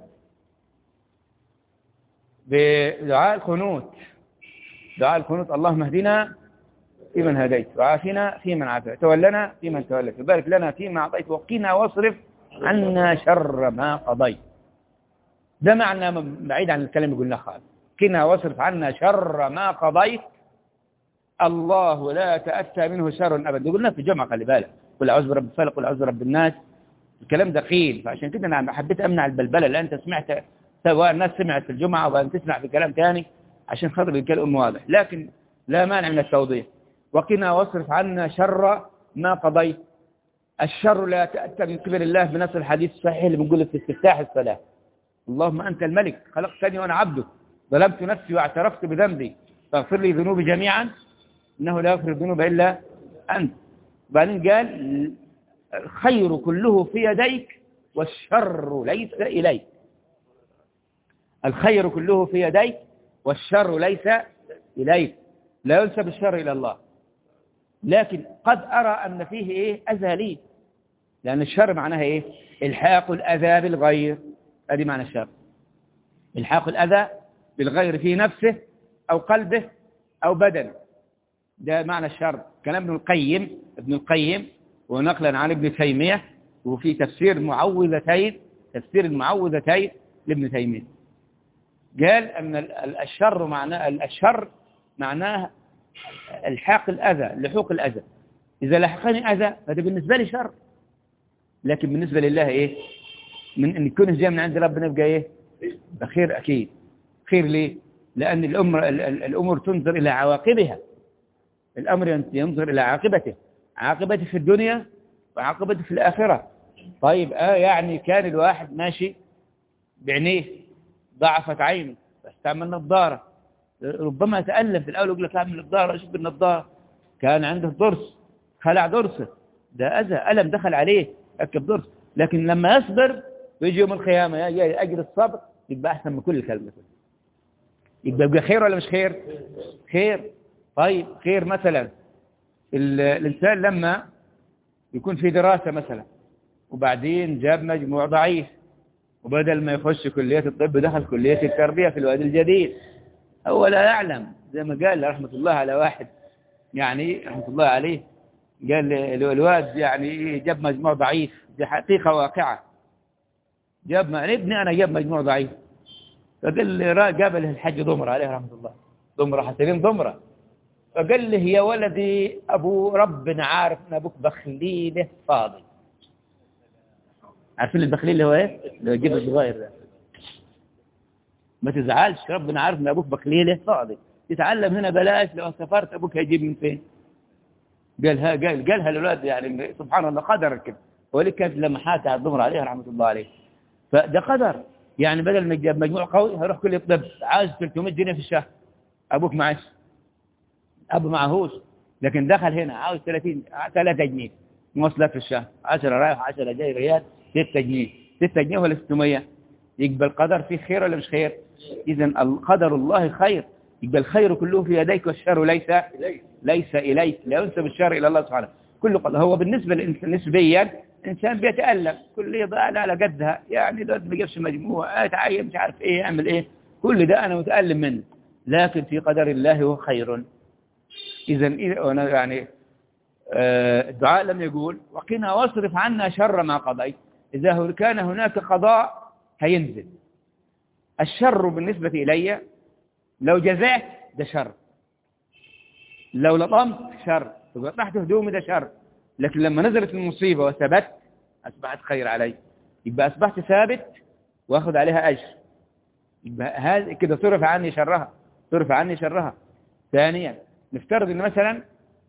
بدعاء القنوت، دعاء القنوت اللهم اهدنا فيمن هديت وعافنا فيمن عافيت تولنا فيمن توليت وبارك لنا فيما أعطيت وقنا واصرف عنا شر ما قضيت. ده معنى بعيد عن الكلام اللي قلناه خالص. قنا واصرف عنا شر ما قضيت، الله لا تأتى منه شر أبدا. قلنا في الجمعة خلي بالك، قل أعوذ برب الفلق قل أعوذ برب الناس، الكلام ده قيل. فعشان كده أنا حبيت أمنع البلبلة، لأن أنت سمعت سواء الناس سمعت في الجمعة وأن تسمع في كلام ثاني عشان خاطر الكلام واضح، لكن لا مانع من التوضيح. وقنا واصرف عنا شر ما قضيت، الشر لا تأتى من قبل الله بنص الحديث الصحيح اللي بنقول في استفتاح الصلاة: اللهم أنت الملك خلقتني وأنا عبدك ظلمت نفسي واعترفت بذنبي فاغفر لي ذنوبي جميعا إنه لا يغفر الذنوب إلا أنت. بعدين قال الخير كله في يديك والشر ليس إليك. الخير كله في يديك والشر ليس إليك، لا ينسب الشر إلى الله، لكن قد أرى أن فيه إيه أذى لي، لأن الشر معناها إيه؟ إلحاق الأذى بالغير. هذه معنى الشر، إلحاق الأذى بالغير في نفسه أو قلبه أو بدنه، ده معنى الشر. كلام ابن القيم ونقلا عن ابن تيمية، وفي تفسير المعوذتين لابن تيمية قال أن الشر معناه الحاق الأذى، لحوق الأذى. إذا لحقني أذى فهذا بالنسبة لي شر، لكن بالنسبة لله إيه؟ من أن يكون جاء من عند ربنا يبقى إيه؟ بخير أكيد. خير ليه؟ لأن الأمور تنظر إلى عواقبها، الأمر ينظر إلى عاقبته في الدنيا وعاقبته في الآخرة. طيب يعني كان الواحد ماشي بعينيه ضعفت عينه فاستعمل نظارة، ربما تألم في الأول يقول لك أعمل نظارة أشوف بالنظارة، كان عنده ضرس خلع ضرسه، ده أذى ألم دخل عليه ركب ضرس، لكن لما يصبر ويجي يوم القيامة يا أجر الصبر يبقى أحسن من كل الكلمة، يبقى خير ولا مش خير؟ خير. طيب خير مثلا الإنسان لما يكون في دراسة مثلا وبعدين جاب مجموع ضعيف، وبدل ما يخش كلية الطب دخل كلية التربية في الوادي الجديد، هو لا يعلم. زي ما قال رحمة الله على واحد يعني رحمة الله عليه، قال الواد يعني جاب مجموع ضعيف، دي حقيقة واقعة، ابني أنا جاب مجموع ضعيف، فقال قابله الحج ضمرة عليه رحمة الله، ضمرة حسنين ضمرة، فقال له يا ولدي أبو ربنا عارف أن أبوك بخليله فاضي. عارفين البخليل اللي هو إيه؟ اللي يجيب الصغير ده، ما تزعلش، ربنا عارف أن أبوك بخليله فاضي، تتعلم هنا بلاش، لو سافرت أبوك هيجيب من فين؟ قالها للولد، يعني سبحان الله قدر كده، ولك كانت لمحات على الضمر عليه رحمة الله عليه، فده قدر. يعني بدل ما يجيب مجموع قوي هيروح كل الطب عايز 300 جنيه في الشهر، أبوك معاش، أبو معهوش، لكن دخل هنا عاوز 3 جنيه مواصلات في الشهر، 10 رايح 10 جاي ريال، 6 جنيه، 6 جنيه ولا 600. يقبل القدر فيه خير ولا مش خير؟ إذا القدر الله خير، يقبل الخير كله في يديك والشر ليس إليك، لا ينسب الشر إلى الله سبحانه. كل قدر هو بالنسبة للإنسان نسبيا، إنسان بيتألم كل يضع على قدها، يعني ده ما جابش مجموعة تعين مش عارف إيه يعمل إيه، كل ده أنا متألم منه، لكن في قدر الله هو خير. إذا أنا يعني الدعاء لم يقول وقنا واصرف عنا شر ما قضيت، إذا كان هناك قضاء هينزل. الشر بالنسبة إلي لو جزعت ده شر، لو لطمت شر، وقطعت هدومي ده شر، لكن لما نزلت المصيبة وثبت أصبحت خير علي، يبقى أصبحت ثابت وأخذ عليها أجر، يبقى هذا كده صرف عني شرها. ثانيا نفترض إن مثلا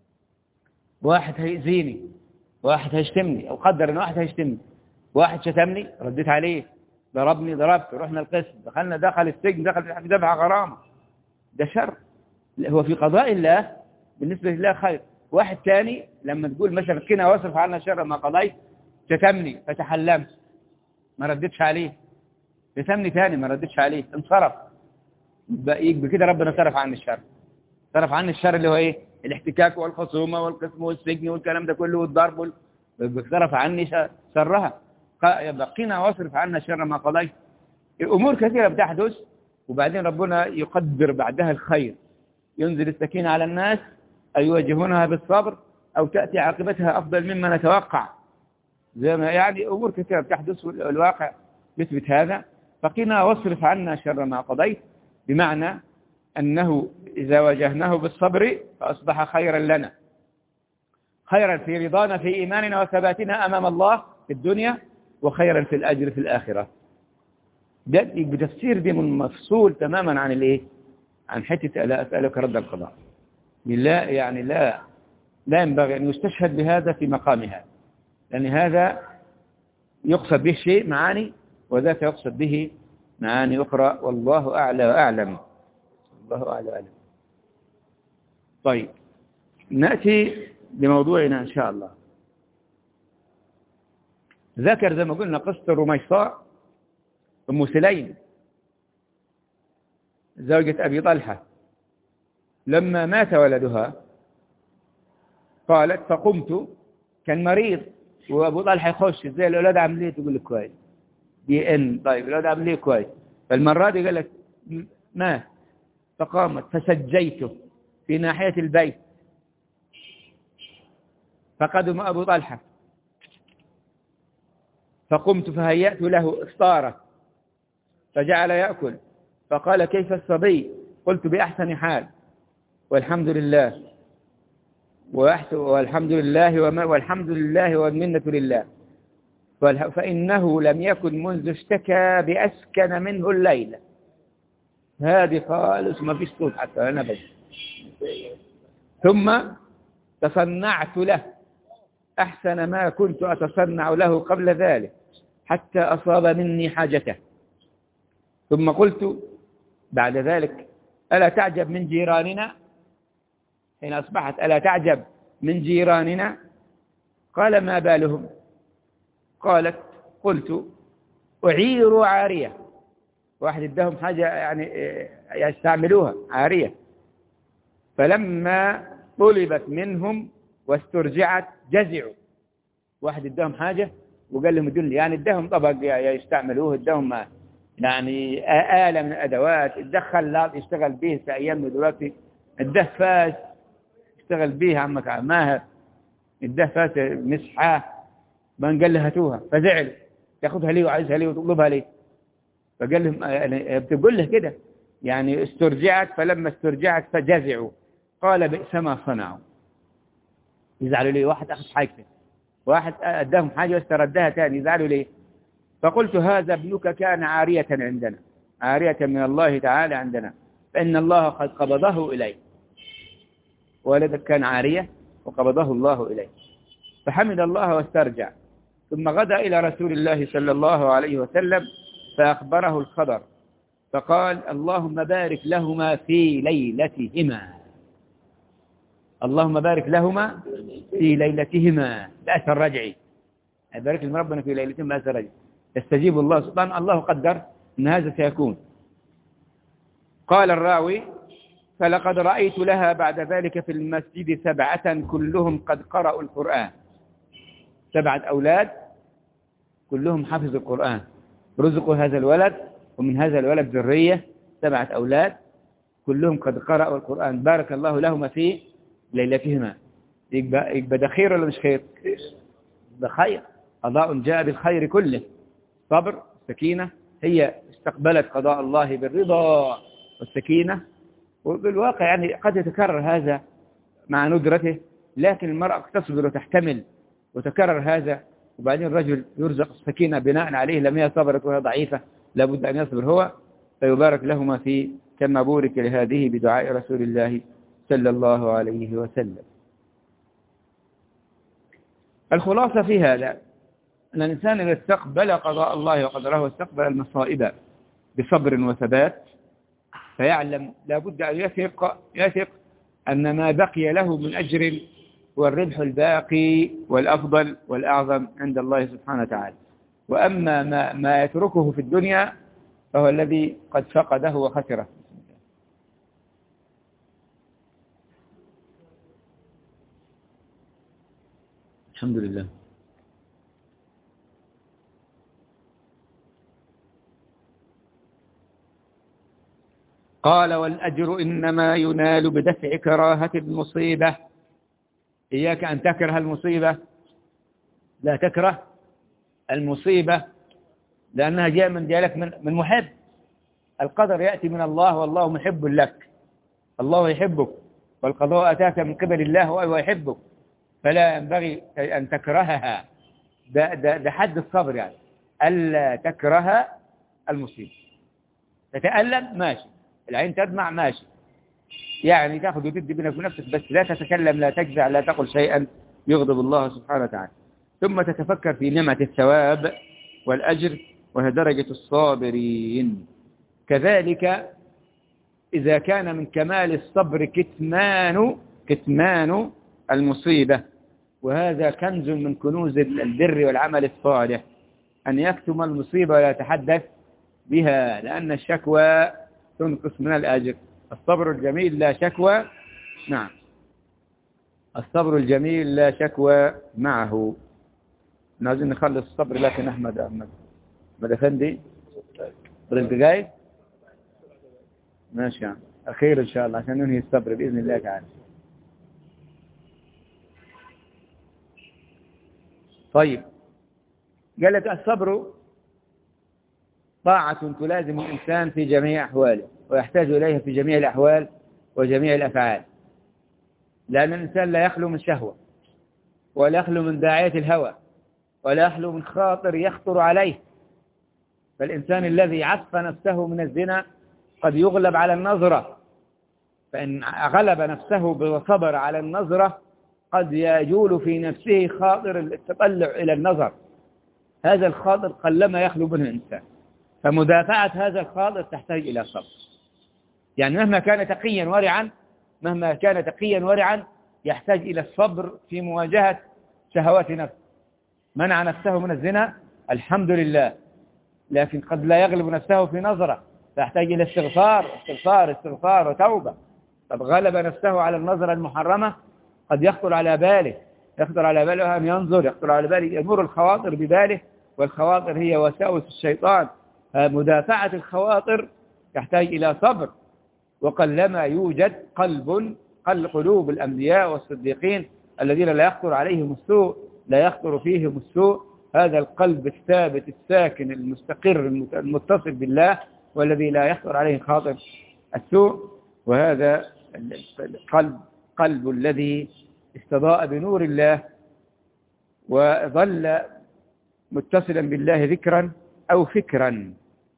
واحد هيأذيني، واحد هيشتمني، أو قدر إن واحد هيشتمني، واحد شتمني رديت عليه، ضربني ضربت، رحنا القسم، دخل السجن، دخل في دفع غرامة، ده شر. هو في قضاء الله بالنسبة لله خير. واحد ثاني لما تقول مثلا قنا واصرف عنا شر ما قضيت، شتمني فتحلمت ما ردتش عليه، شتمني ثاني ما ردتش عليه، انصرف، يبقى كده ربنا صرف عني الشر اللي هو ايه؟ الاحتكاك والخصومة والقسم والسجن والكلام ده كله والضرب صرف عني شرها. يبقى قنا واصرف عنا شر ما قضيت. الأمور كثيرة بتحدث وبعدين ربنا يقدر بعدها الخير، ينزل السكينة على الناس أو يواجهونها بالصبر أو تأتي عاقبتها أفضل مما نتوقع، زي ما يعني أمور كثيرة بتحدث والواقع يثبت هذا. فقنا واصرف عنا شر ما قضيت بمعنى أنه إذا واجهناه بالصبر فأصبح خيرا لنا، خيرا في رضانا في إيماننا وثباتنا أمام الله في الدنيا، وخيرا في الأجر في الآخرة. ده بتفسير دي من مفصول تماما عن الايه؟ عن حتة لا أسألك رد القضاء. لا يعني لا ينبغي أن يستشهد بهذا في مقامها، لأن هذا يقصد به شيء معاني وذاك يقصد به معاني أخرى، والله أعلى وأعلم. طيب نأتي بموضوعنا إن شاء الله. ذكر زي ما قلنا قصة الرميصاء أم سليم زوجة أبي طلحة، لما مات ولدها قالت فقمت، كان مريض وأبو طلحة يخش ازاي الأولاد عاملين، تقول لك كويس دي ان طيب الأولاد عاملين كويس، فالمرة دي قالت مات، فقامت فسجيته في ناحية البيت، فقدم أبو طلحة فقمت فهيأت له إفطاره فجعل يأكل، فقال كيف الصبي؟ قلت بأحسن حال والحمد لله والحمد لله والمنة لله، فإنه لم يكن منذ اشتكى بأسكن منه الليلة. هذه خالص ما فيش صوت حتى أنا بس. ثم تصنعت له أحسن ما كنت أتصنع له قبل ذلك حتى أصاب مني حاجته. ثم قلت بعد ذلك ألا تعجب من جيراننا؟ حين أصبحت ألا تعجب من جيراننا؟ قال ما بالهم؟ قالت قلت أعير عارية، واحد ادهم حاجة يعني يستعملوها عارية، فلما طلبت منهم واسترجعت جزعوا، واحد ادهم حاجة وقال لهم ادوني، يعني ادهم طبق يستعملوه، ادهم يعني آلة من الأدوات، اتدخل يشتغل به في أيامنا دلوقتي، الدفاس اشتغل به عمك ماهر، الدفاس مسحاه، من قال له هاتوها، فزعل تاخذها ليه وعايزها ليه وتطلبها ليه؟ فقال لهم يعني بتقول له كده يعني استرجعت، فلما استرجعت فجزعوا، قال بئس ما صنعوا. يزعلوا ليه؟ واحد أخذ حاجته، واحد أداهم حاجة واستردها تاني، يزعلوا ليه؟ فقلت هذا ابنك كان عارية عندنا، عارية من الله تعالى عندنا، فإن الله قد قبضه إليه، ولدك كان عارية وقبضه الله إليه. فحمد الله واسترجع، ثم غدا إلى رسول الله صلى الله عليه وسلم فأخبره الخبر، فقال اللهم بارك لهما في ليلتهما. اللهم بارك لهما في ليلتهما بأثر رجعي، بارك لهم ربنا في ليلتهم بأثر رجعي، يستجيب الله سبحانه، الله قدر أن هذا سيكون. قال الراوي: فلقد رأيت لها بعد ذلك في المسجد 7 كلهم قد قرأوا القرآن، 7 أولاد كلهم حفظوا القرآن، رزقوا هذا الولد، ومن هذا الولد ذرية 7 أولاد كلهم قد قرأوا القرآن، بارك الله لهما في ليلتهما. يبقى ده خير ولا مش خير؟ ده خير، قضاء جاء بالخير كله. صبر، السكينة، هي استقبلت قضاء الله بالرضا والسكينة. وبالواقع يعني قد يتكرر هذا مع ندرته، لكن المرأة تصبر وتحتمل وتكرر هذا، وبعدين الرجل يرزق السكينة بناء عليه، لم هي صبرت وهي ضعيفة لابد أن يصبر هو، فيبارك لهما في كما بورك لهذه بدعاء رسول الله صلى الله عليه وسلم. الخلاصة في هذا أن الإنسان إذا استقبل قضاء الله وقدره واستقبل المصائب بصبر وثبات، فيعلم لابد أن يثق أن ما بقي له من أجر هو الربح الباقي والأفضل والأعظم عند الله سبحانه وتعالى. وأما ما يتركه في الدنيا فهو الذي قد فقده وخسره. الحمد لله. قال: والأجر إنما ينال بدفع كراهة المصيبة. إياك أن تكره المصيبة، لا تكره المصيبة، لأنها جاء من محب. القدر يأتي من الله والله محب لك، الله يحبك، والقضاء أتاك من قبل الله وهو يحبك، فلا ينبغي أن تكرهها. ده حد الصبر، يعني ألا تكره المصيبة. تتألم ماشي، العين تدمع ماشي، يعني تأخذ وتدي بينك ونفسك، بس لا تتكلم، لا تجزع، لا تقل شيئا يغضب الله سبحانه وتعالى. ثم تتفكر في نعمة الثواب والأجر وهي درجة الصابرين. كذلك إذا كان من كمال الصبر كتمان المصيبة، وهذا كنز من كنوز البر والعمل الصالح، أن يكتم المصيبة ولا يتحدث بها، لأن الشكوى تنقص من الأجر. الصبر الجميل لا شكوى، نعم، الصبر الجميل لا شكوى معه. عايزين نخلص الصبر، لكن أحمد أفندي انت جاي؟ ماشي يعني. أخير إن شاء الله عشان ننهي الصبر بإذن الله تعالى. طيب، قال لك الصبر طاعة تلازم الإنسان في جميع أحواله، ويحتاج إليها في جميع الأحوال وجميع الأفعال، لأن الإنسان لا يخلو من شهوة، ولا يخلو من داعية الهوى، ولا يخلو من خاطر يخطر عليه. فالإنسان الذي عف نفسه من الزنا قد يغلب على النظرة، فإن غلب نفسه وصبر على النظرة قد يجول في نفسه خاطر التطلع إلى النظر. هذا الخاطر قلما يخلو منه الإنسان، فمدافعة هذا الخاطر تحتاج إلى صبر. يعني مهما كان تقيا ورعا يحتاج إلى الصبر في مواجهة شهوات نفسه. منع نفسه من الزنا الحمد لله، لكن قد لا يغلب نفسه في نظرة، فيحتاج إلى استغفار وتوبة. قد غلب نفسه على النظرة المحرمة، قد يخطر على باله أن ينظر، يخطر على باله، يمر الخواطر بباله، والخواطر هي وساوس الشيطان. مدافعة الخواطر تحتاج إلى صبر. وقلما يوجد قلوب الأنبياء والصديقين الذين لا يخطر فيهم السوء، هذا القلب الثابت الساكن المستقر المتصل بالله، والذي لا يخطر عليه خاطر السوء. وهذا قلب الذي استضاء بنور الله وظل متصلا بالله ذكرا أو فكرا.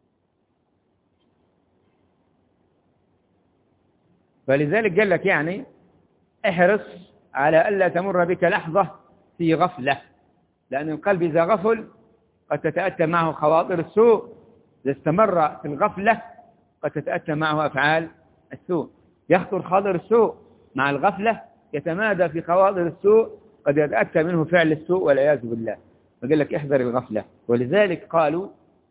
فلذلك قال لك يعني احرص على ألا تمر بك لحظة في غفلة، لأن القلب إذا غفل قد تتأتى معه خواطر السوء، إذا استمر في الغفلة قد تتأتى معه أفعال السوء. يخطر خاطر السوء مع الغفلة، يتمادى في خواطر السوء قد يتأتى منه فعل السوء والعياذ بالله. فقال لك احذر الغفلة. ولذلك قالوا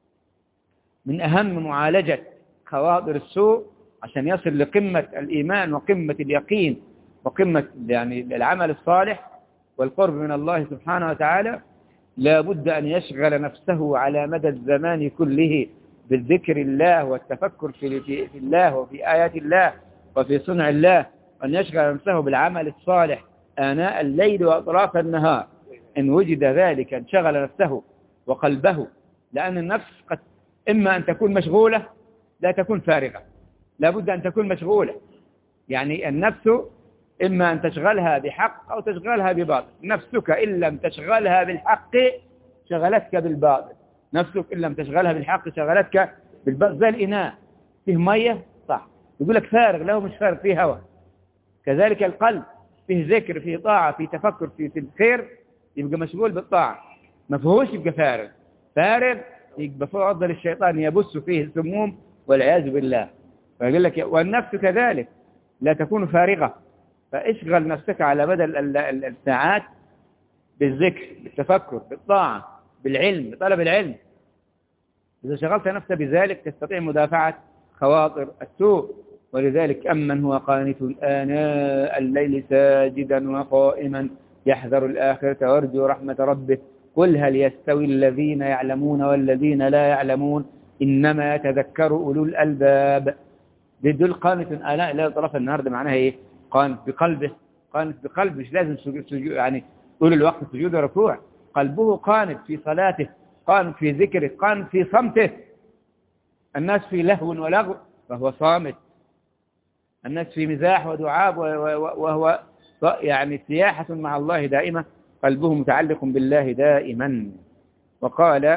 من أهم معالجة خواطر السوء عشان يصل لقمة الإيمان وقمة اليقين وقمة يعني العمل الصالح والقرب من الله سبحانه وتعالى، لا بد أن يشغل نفسه على مدى الزمان كله بالذكر الله والتفكر في الله وفي آيات الله وفي صنع الله، أن يشغل نفسه بالعمل الصالح آناء الليل وأطراف النهار. إن وجد ذلك انشغل نفسه وقلبه، لأن النفس قد إما أن تكون مشغولة لا تكون فارغة، لا بد أن تكون مشغولة. يعني النفس إما أن تشغلها بحق أو تشغلها بباطل. نفسك إن لم تشغلها بالحق شغلتك بالباطل، نفسك إن لم تشغلها بالحق شغلتك بالباطل. زي الإناء فيه مية صح، يقول لك فارغ، له مش فارغ، فيه هواء. كذلك القلب فيه ذكر، فيه طاعة، فيه تفكر في الخير، يبقى مشغول بالطاعة. ما فيهوش يبقى فارغ، فارغ يبقى فضل الشيطان يبث فيه السموم والعياذ بالله. فيقول لك والنفس كذلك لا تكون فارغة، فاشغل نفسك على مدى الساعات بالذكر، بالتفكر، بالطاعة، بالعلم، بطلب العلم. إذا شغلت نفسك بذلك تستطيع مدافعة خواطر السوء. ولذلك أمن هو قانت آناء الليل ساجدا وقائما يحذر الآخرة ويرجو رحمة ربه قل هل يستوي الذين يعلمون والذين لا يعلمون إنما يتذكر أولو الألباب. دول قانت آناء الليل طرف النهار، ده معناها إيه؟ قانت بقلبه، قانت بقلبه، مش لازم سجود يعني طول الوقت سجود وركوع. قلبه قانت في صلاته، قانت في ذكره، قانت في صمته. الناس في لهو ولغو فهو صامت، الناس في مزاح ودعاب وهو يعني سياحة مع الله دائمة، قلبه متعلق بالله دائما. وقال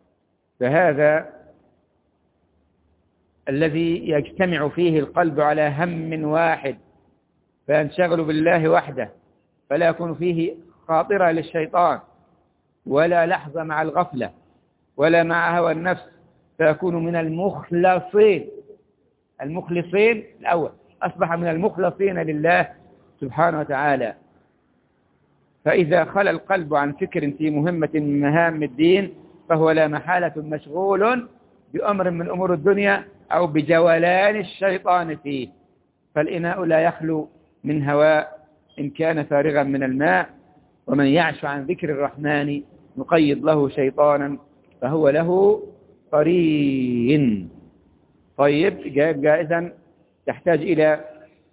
فهذا الذي يجتمع فيه القلب على هم واحد فينشغل بالله وحده، فلا يكون فيه خاطرة للشيطان ولا لحظة مع الغفلة ولا مع هوى النفس، فيكون من المخلصين. المخلصين الأول أصبح من المخلصين لله سبحانه وتعالى. فإذا خلى القلب عن فكر في مهمة من مهام الدين فهو لا محالة مشغول بأمر من أمور الدنيا أو بجولان الشيطان فيه. فالإناء لا يخلو من هواء إن كان فارغا من الماء، ومن يعش عن ذكر الرحمن نقيض له شيطانا فهو له قرين. طيب جائزا تحتاج إلى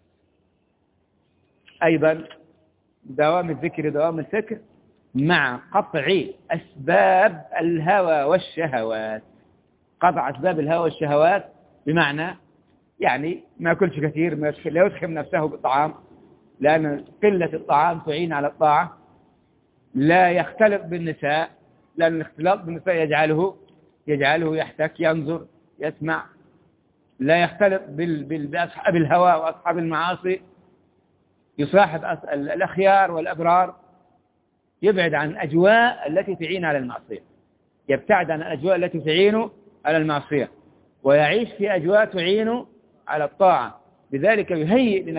أيضا دوام الذكر دوام الفكر مع قطع أسباب الهوى والشهوات. قطع أسباب الهوى والشهوات بمعنى يعني ما يأكلش كثير، لا يدخل نفسه بالطعام لأن قلة الطعام تعين على الطاعة. لا يختلط بالنساء لأن الاختلاط بالنساء يجعله يحتك، ينظر، يسمع. لا يختلط بأصحاب الهوى وأصحاب المعاصي، يصاحب الأخيار والأبرار. يبعد عن الأجواء التي تعين على المعصية، يبتعد عن الأجواء التي تعين على المعصية ويعيش في أجواء تعين على الطاعة. بذلك يهيئ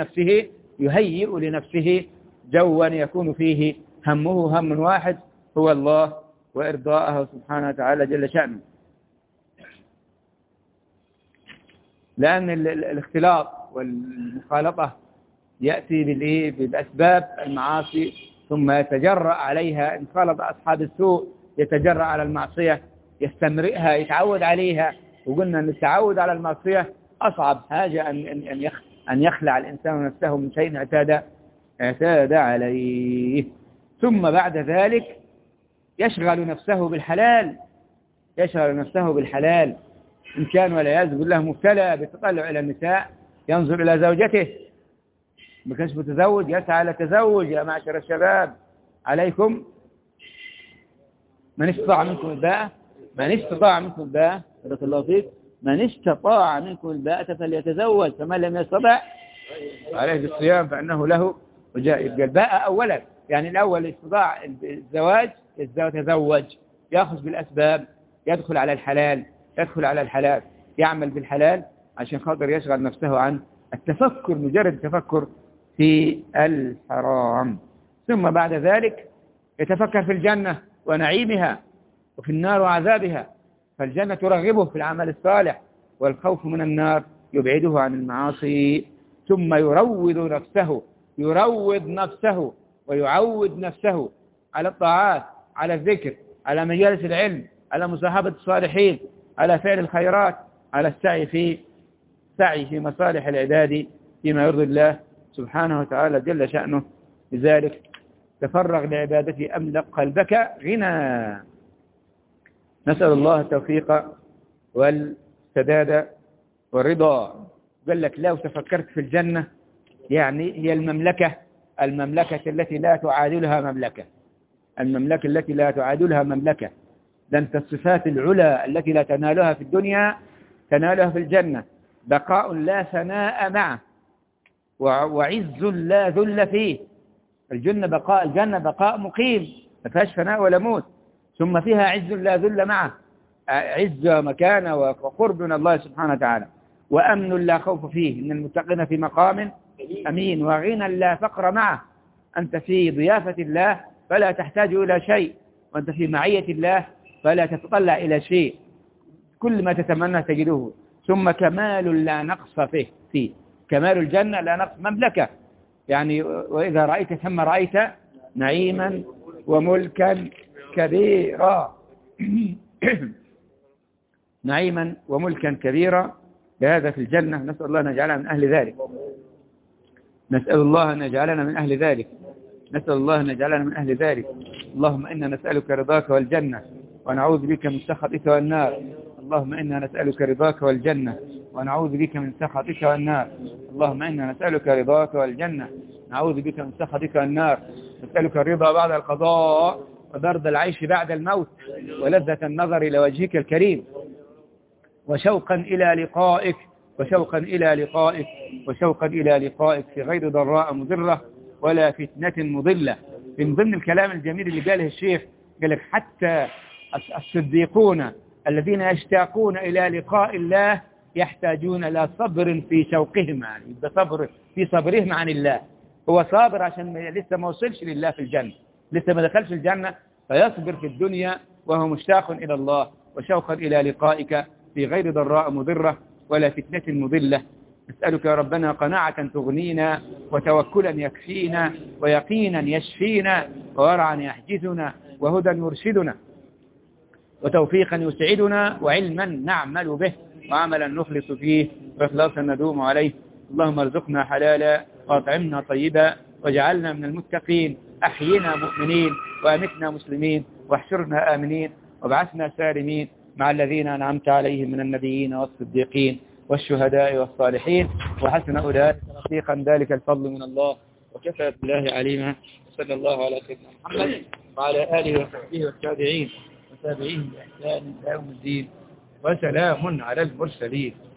لنفسه جوا يكون فيه همه هم واحد هو الله وإرضاءه سبحانه وتعالى جل شأنه. لأن الاختلاط والمخالطة يأتي بأسباب المعاصي ثم يتجرأ عليها. إن خالط أصحاب السوء يتجرأ على المعصية، يستمرئها، يتعود عليها. وقلنا أن التعود على المعصية أصعب حاجة أن يخلع الإنسان نفسه من شيء اعتاد عليه. ثم بعد ذلك يشغل نفسه بالحلال إن كان والعياذ بالله مبتلى بالتطلع إلى النساء، ينظر إلى زوجته، ما كانش متزوج يسعى لتزوج. يا معشر الشباب عليكم من استطاع منكم الباءة بارك الله فيك، من استطاع منكم الباءة فليتزوج، فمن لم يستطع عليه بالصيام فإنه له وجاء. يبقى الباءة أولا، يعني الأول استطاع الزواج يتزوج، يأخذ بالأسباب، يدخل على الحلال، يعمل بالحلال عشان خاطر يشغل نفسه عن التفكر، مجرد التفكر في الحرام. ثم بعد ذلك يتفكر في الجنة ونعيمها وفي النار وعذابها، فالجنة ترغبه في العمل الصالح، والخوف من النار يبعده عن المعاصي. ثم يروض نفسه ويعود نفسه على الطاعات، على الذكر، على مجالس العلم، على مصاحبة الصالحين، على فعل الخيرات، على السعي في مصالح العباد فيما يرضي الله سبحانه وتعالى جل شأنه. لذلك تفرغ لعبادته أملأ قلبك غنى. نسأل الله التوفيق والسداد والرضا. قال لك لو تفكرت في الجنة، يعني هي المملكة التي لا تعادلها مملكة، المملكة التي لا تعادلها مملكة. ده أنت الصفات العلى التي لا تنالها في الدنيا تنالها في الجنة. بقاء لا ثناء معه، وعز لا ذل فيه. الجنة بقاء مقيم، ما فيهاش فناء ولا موت. ثم فيها عز لا ذل معه، عز ومكانة وقرب من الله سبحانه وتعالى. وأمن لا خوف فيه، إن المتقين في مقام أمين. وغنى لا فقر معه، أنت في ضيافة الله فلا تحتاج إلى شيء، وأنت في معية الله فلا تتطلع إلى شيء، كل ما تتمنى تجده. ثم كمال لا نقص فيه كمال الجنة لا نقص، مملكة يعني. وإذا رأيت ثم رأيت نعيما وملكا كبيرا نعيما وملكا كبيرا، لهذا في الجنة. نسأل الله أن يجعلنا من أهل ذلك، نسأل الله أن يجعلنا من أهل ذلك، نسأل الله أن يجعلنا من أهل ذلك. اللهم إنا نسألك رضاك والجنة ونعوذ بك من سخطك والنار. اللهم إنا نسألك رضاك والجنة ونعوذ بك من سخطك والنار. اللهم إنا نسألك رضاك والجنة نعوذ بك من سخطك والنار. نسألك الرضا بعد القضاء، وبرد العيش بعد الموت، ولذة النظر إلى وجهك الكريم، وشوقا إلى لقائك، وشوقا إلى لقائك، وشوقا إلى لقائك في غير ضراء مضرة ولا فتنة مضلة. من ضمن الكلام الجميل اللي قاله الشيخ، قال لك حتى الصديقون الذين يشتاقون إلى لقاء الله يحتاجون إلى صبر في شوقهم، يعني صبر في صبرهم عن الله. هو صابر عشان لسه ما وصلش لله في الجنة، لسه ما دخلش الجنة، فيصبر في الدنيا وهو مشتاق إلى الله وشوقا إلى لقائك في غير ضراء مضرة ولا فتنة مضلة. نسألك يا ربنا قناعة تغنينا، وتوكلا يكفينا، ويقينا يشفينا، وورعا يحجزنا، وهدى يرشدنا، وتوفيقا يسعدنا، وعلما نعمل به، وعملا نخلص فيه، وإخلاصا ندوم عليه. اللهم ارزقنا حلالا، وأطعمنا طيبا، واجعلنا من المتقين. أحينا مؤمنين، وأمتنا مسلمين، واحشرنا آمنين، وابعثنا سالمين مع الذين أنعمت عليهم من النبيين والصديقين والشهداء والصالحين، وحسن أولئك رفيقا. ذلك الفضل من الله، وكفى بالله عليما. صلى الله على سيدنا محمد وعلى آله وصحبه والتابعين وتابعين بإحسان إلى يوم الدين، وسلام على المرسلين.